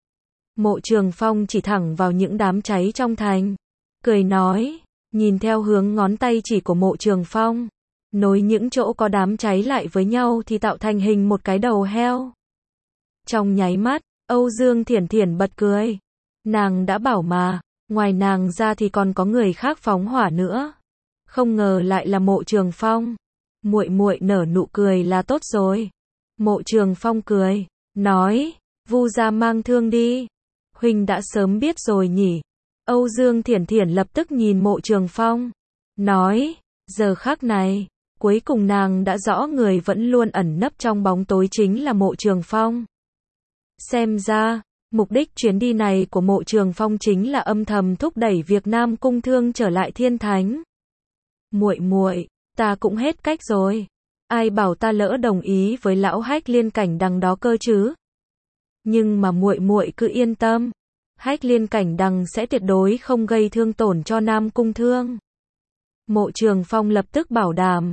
Mộ Trường Phong chỉ thẳng vào những đám cháy trong thành, cười nói, nhìn theo hướng ngón tay chỉ của Mộ Trường Phong, nối những chỗ có đám cháy lại với nhau thì tạo thành hình một cái đầu heo. Trong nháy mắt, Âu Dương Thiển Thiển bật cười. Nàng đã bảo mà, ngoài nàng ra thì còn có người khác phóng hỏa nữa. Không ngờ lại là Mộ Trường Phong. Muội muội nở nụ cười là tốt rồi. Mộ Trường Phong cười, nói, Vu gia mang thương đi. Huynh đã sớm biết rồi nhỉ? Âu Dương Thiển Thiển lập tức nhìn Mộ Trường Phong, nói, giờ khắc này, cuối cùng nàng đã rõ người vẫn luôn ẩn nấp trong bóng tối chính là Mộ Trường Phong. Xem ra, mục đích chuyến đi này của Mộ Trường Phong chính là âm thầm thúc đẩy việc Nam Cung Thương trở lại Thiên Thánh. Muội muội, ta cũng hết cách rồi. Ai bảo ta lỡ đồng ý với lão Hách Liên Cảnh Đằng đó cơ chứ? Nhưng mà muội muội cứ yên tâm, Hách Liên Cảnh Đằng sẽ tuyệt đối không gây thương tổn cho Nam Cung Thương. Mộ Trường Phong lập tức bảo đảm.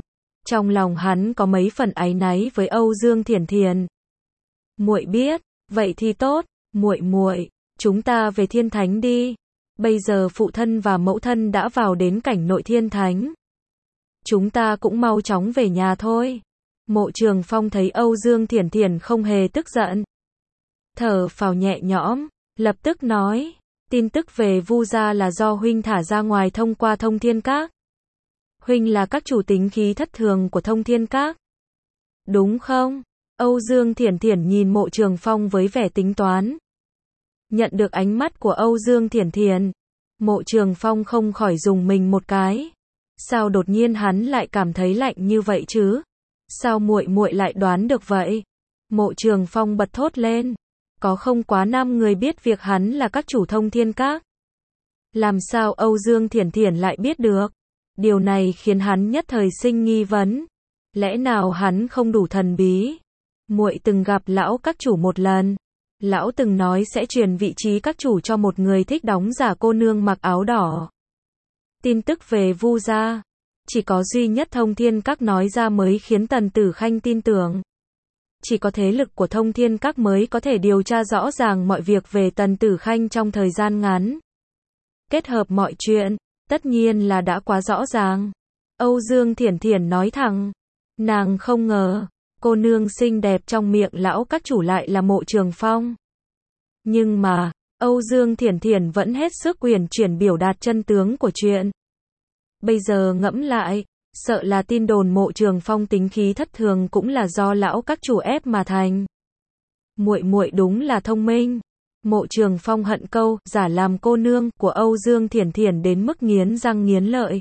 Trong lòng hắn có mấy phần áy náy với Âu Dương Thiển Thiển. Muội biết, vậy thì tốt, muội muội, chúng ta về Thiên Thánh đi. Bây giờ phụ thân và mẫu thân đã vào đến cảnh nội Thiên Thánh. Chúng ta cũng mau chóng về nhà thôi. Mộ Trường Phong thấy Âu Dương Thiển Thiển không hề tức giận, thở phào nhẹ nhõm, lập tức nói, tin tức về Vu gia là do huynh thả ra ngoài thông qua Thông Thiên Các. Huynh là các chủ tính khí thất thường của Thông Thiên Các, đúng không? Âu Dương Thiển Thiển nhìn Mộ Trường Phong với vẻ tính toán. Nhận được ánh mắt của Âu Dương Thiển Thiển, Mộ Trường Phong không khỏi dùng mình một cái. Sao đột nhiên hắn lại cảm thấy lạnh như vậy chứ? Sao muội muội lại đoán được vậy? Mộ Trường Phong bật thốt lên. Có không quá năm người biết việc hắn là các chủ Thông Thiên Các. Làm sao Âu Dương Thiển Thiển lại biết được? Điều này khiến hắn nhất thời sinh nghi vấn. Lẽ nào hắn không đủ thần bí? Muội từng gặp lão các chủ một lần. Lão từng nói sẽ truyền vị trí các chủ cho một người thích đóng giả cô nương mặc áo đỏ. Tin tức về Vu gia, chỉ có duy nhất Thông Thiên Các nói ra mới khiến Tần Tử Khanh tin tưởng. Chỉ có thế lực của Thông Thiên Các mới có thể điều tra rõ ràng mọi việc về Tần Tử Khanh trong thời gian ngắn. Kết hợp mọi chuyện, tất nhiên là đã quá rõ ràng. Âu Dương Thiển Thiển nói thẳng, nàng không ngờ, cô nương xinh đẹp trong miệng lão các chủ lại là Mộ Trường Phong. Nhưng mà, Âu Dương Thiển Thiển vẫn hết sức uyển chuyển biểu đạt chân tướng của chuyện. Bây giờ ngẫm lại, sợ là tin đồn Mộ Trường Phong tính khí thất thường cũng là do lão các chủ ép mà thành. Muội muội đúng là thông minh. Mộ Trường Phong hận câu giả làm cô nương của Âu Dương Thiển Thiển đến mức nghiến răng nghiến lợi.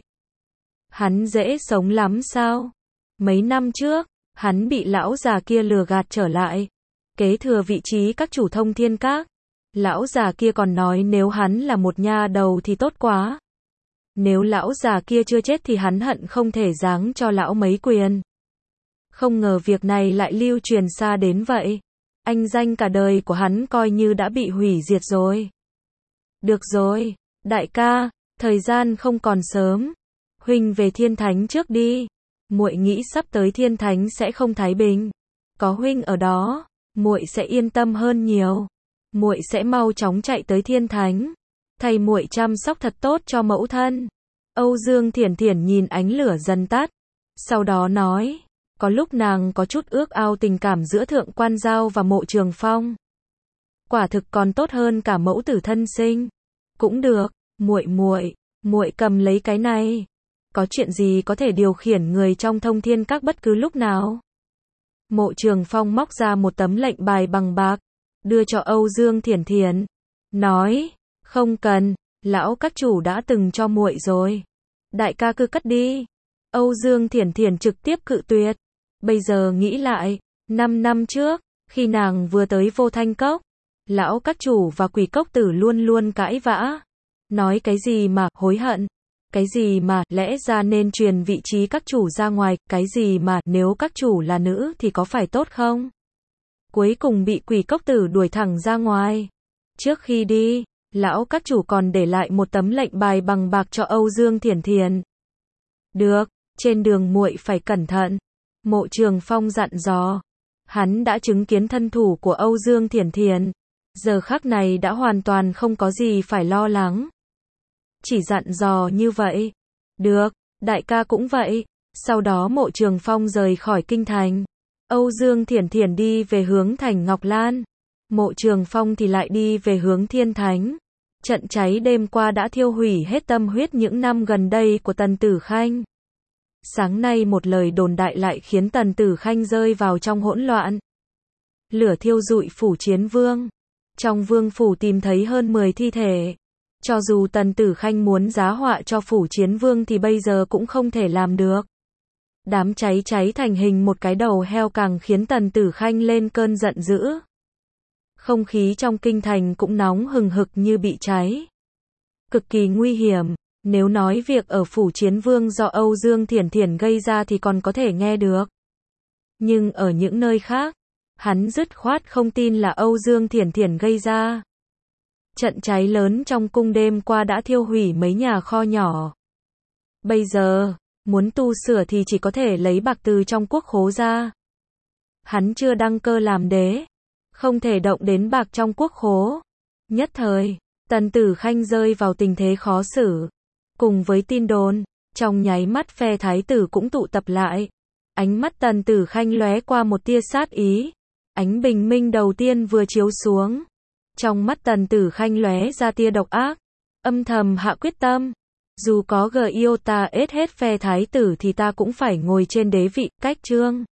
Hắn dễ sống lắm sao? Mấy năm trước, hắn bị lão già kia lừa gạt trở lại, kế thừa vị trí các chủ Thông Thiên Các. Lão già kia còn nói nếu hắn là một nha đầu thì tốt quá. Nếu lão già kia chưa chết thì hắn hận không thể giáng cho lão mấy quyền. Không ngờ việc này lại lưu truyền xa đến vậy. Anh danh cả đời của hắn coi như đã bị hủy diệt rồi. Được rồi, đại ca, thời gian không còn sớm. Huynh về Thiên Thánh trước đi. Muội nghĩ sắp tới Thiên Thánh sẽ không thái bình. Có huynh ở đó, muội sẽ yên tâm hơn nhiều. Muội sẽ mau chóng chạy tới Thiên Thánh. Thầy muội chăm sóc thật tốt cho mẫu thân. Âu Dương Thiển Thiển nhìn ánh lửa dần tắt. Sau đó nói, có lúc nàng có chút ước ao tình cảm giữa Thượng Quan Giao và Mộ Trường Phong. Quả thực còn tốt hơn cả mẫu tử thân sinh. Cũng được, muội muội, muội cầm lấy cái này. Có chuyện gì có thể điều khiển người trong Thông Thiên Các bất cứ lúc nào? Mộ Trường Phong móc ra một tấm lệnh bài bằng bạc, đưa cho Âu Dương Thiển Thiển. Nói, không cần, lão các chủ đã từng cho muội rồi. Đại ca cứ cất đi. Âu Dương Thiển Thiển trực tiếp cự tuyệt. Bây giờ nghĩ lại, năm năm trước, khi nàng vừa tới Vô Thanh Cốc, lão các chủ và Quỷ Cốc Tử luôn luôn cãi vã. Nói cái gì mà hối hận, cái gì mà lẽ ra nên truyền vị trí các chủ ra ngoài, cái gì mà nếu các chủ là nữ thì có phải tốt không? Cuối cùng bị Quỷ Cốc Tử đuổi thẳng ra ngoài. Trước khi đi, lão các chủ còn để lại một tấm lệnh bài bằng bạc cho Âu Dương Thiển Thiển. Được, trên đường muội phải cẩn thận. Mộ Trường Phong dặn dò. Hắn đã chứng kiến thân thủ của Âu Dương Thiển Thiển. Giờ khắc này đã hoàn toàn không có gì phải lo lắng. Chỉ dặn dò như vậy. Được, đại ca cũng vậy. Sau đó Mộ Trường Phong rời khỏi kinh thành. Âu Dương Thiển Thiển đi về hướng thành Ngọc Lan. Mộ Trường Phong thì lại đi về hướng Thiên Thánh. Trận cháy đêm qua đã thiêu hủy hết tâm huyết những năm gần đây của Tần Tử Khanh. Sáng nay một lời đồn đại lại khiến Tần Tử Khanh rơi vào trong hỗn loạn. Lửa thiêu rụi phủ Chiến Vương. Trong vương phủ tìm thấy hơn mười thi thể. Cho dù Tần Tử Khanh muốn giá họa cho phủ Chiến Vương thì bây giờ cũng không thể làm được. Đám cháy cháy thành hình một cái đầu heo càng khiến Tần Tử Khanh lên cơn giận dữ. Không khí trong kinh thành cũng nóng hừng hực như bị cháy. Cực kỳ nguy hiểm. Nếu nói việc ở phủ Chiến Vương do Âu Dương Thiển Thiển gây ra thì còn có thể nghe được. Nhưng ở những nơi khác, hắn dứt khoát không tin là Âu Dương Thiển Thiển gây ra. Trận cháy lớn trong cung đêm qua đã thiêu hủy mấy nhà kho nhỏ. Bây giờ, Muốn tu sửa thì chỉ có thể lấy bạc từ trong quốc khố ra. Hắn chưa đăng cơ làm đế, không thể động đến bạc trong quốc khố. Nhất thời, Tần Tử Khanh rơi vào tình thế khó xử. Cùng với tin đồn, trong nháy mắt phe thái tử cũng tụ tập lại. Ánh mắt Tần Tử Khanh lóe qua một tia sát ý. Ánh bình minh đầu tiên vừa chiếu xuống. Trong mắt Tần Tử Khanh lóe ra tia độc ác. Âm thầm hạ quyết tâm. Dù có giota ết hết phe thái tử thì ta cũng phải ngồi trên đế vị, cách chương.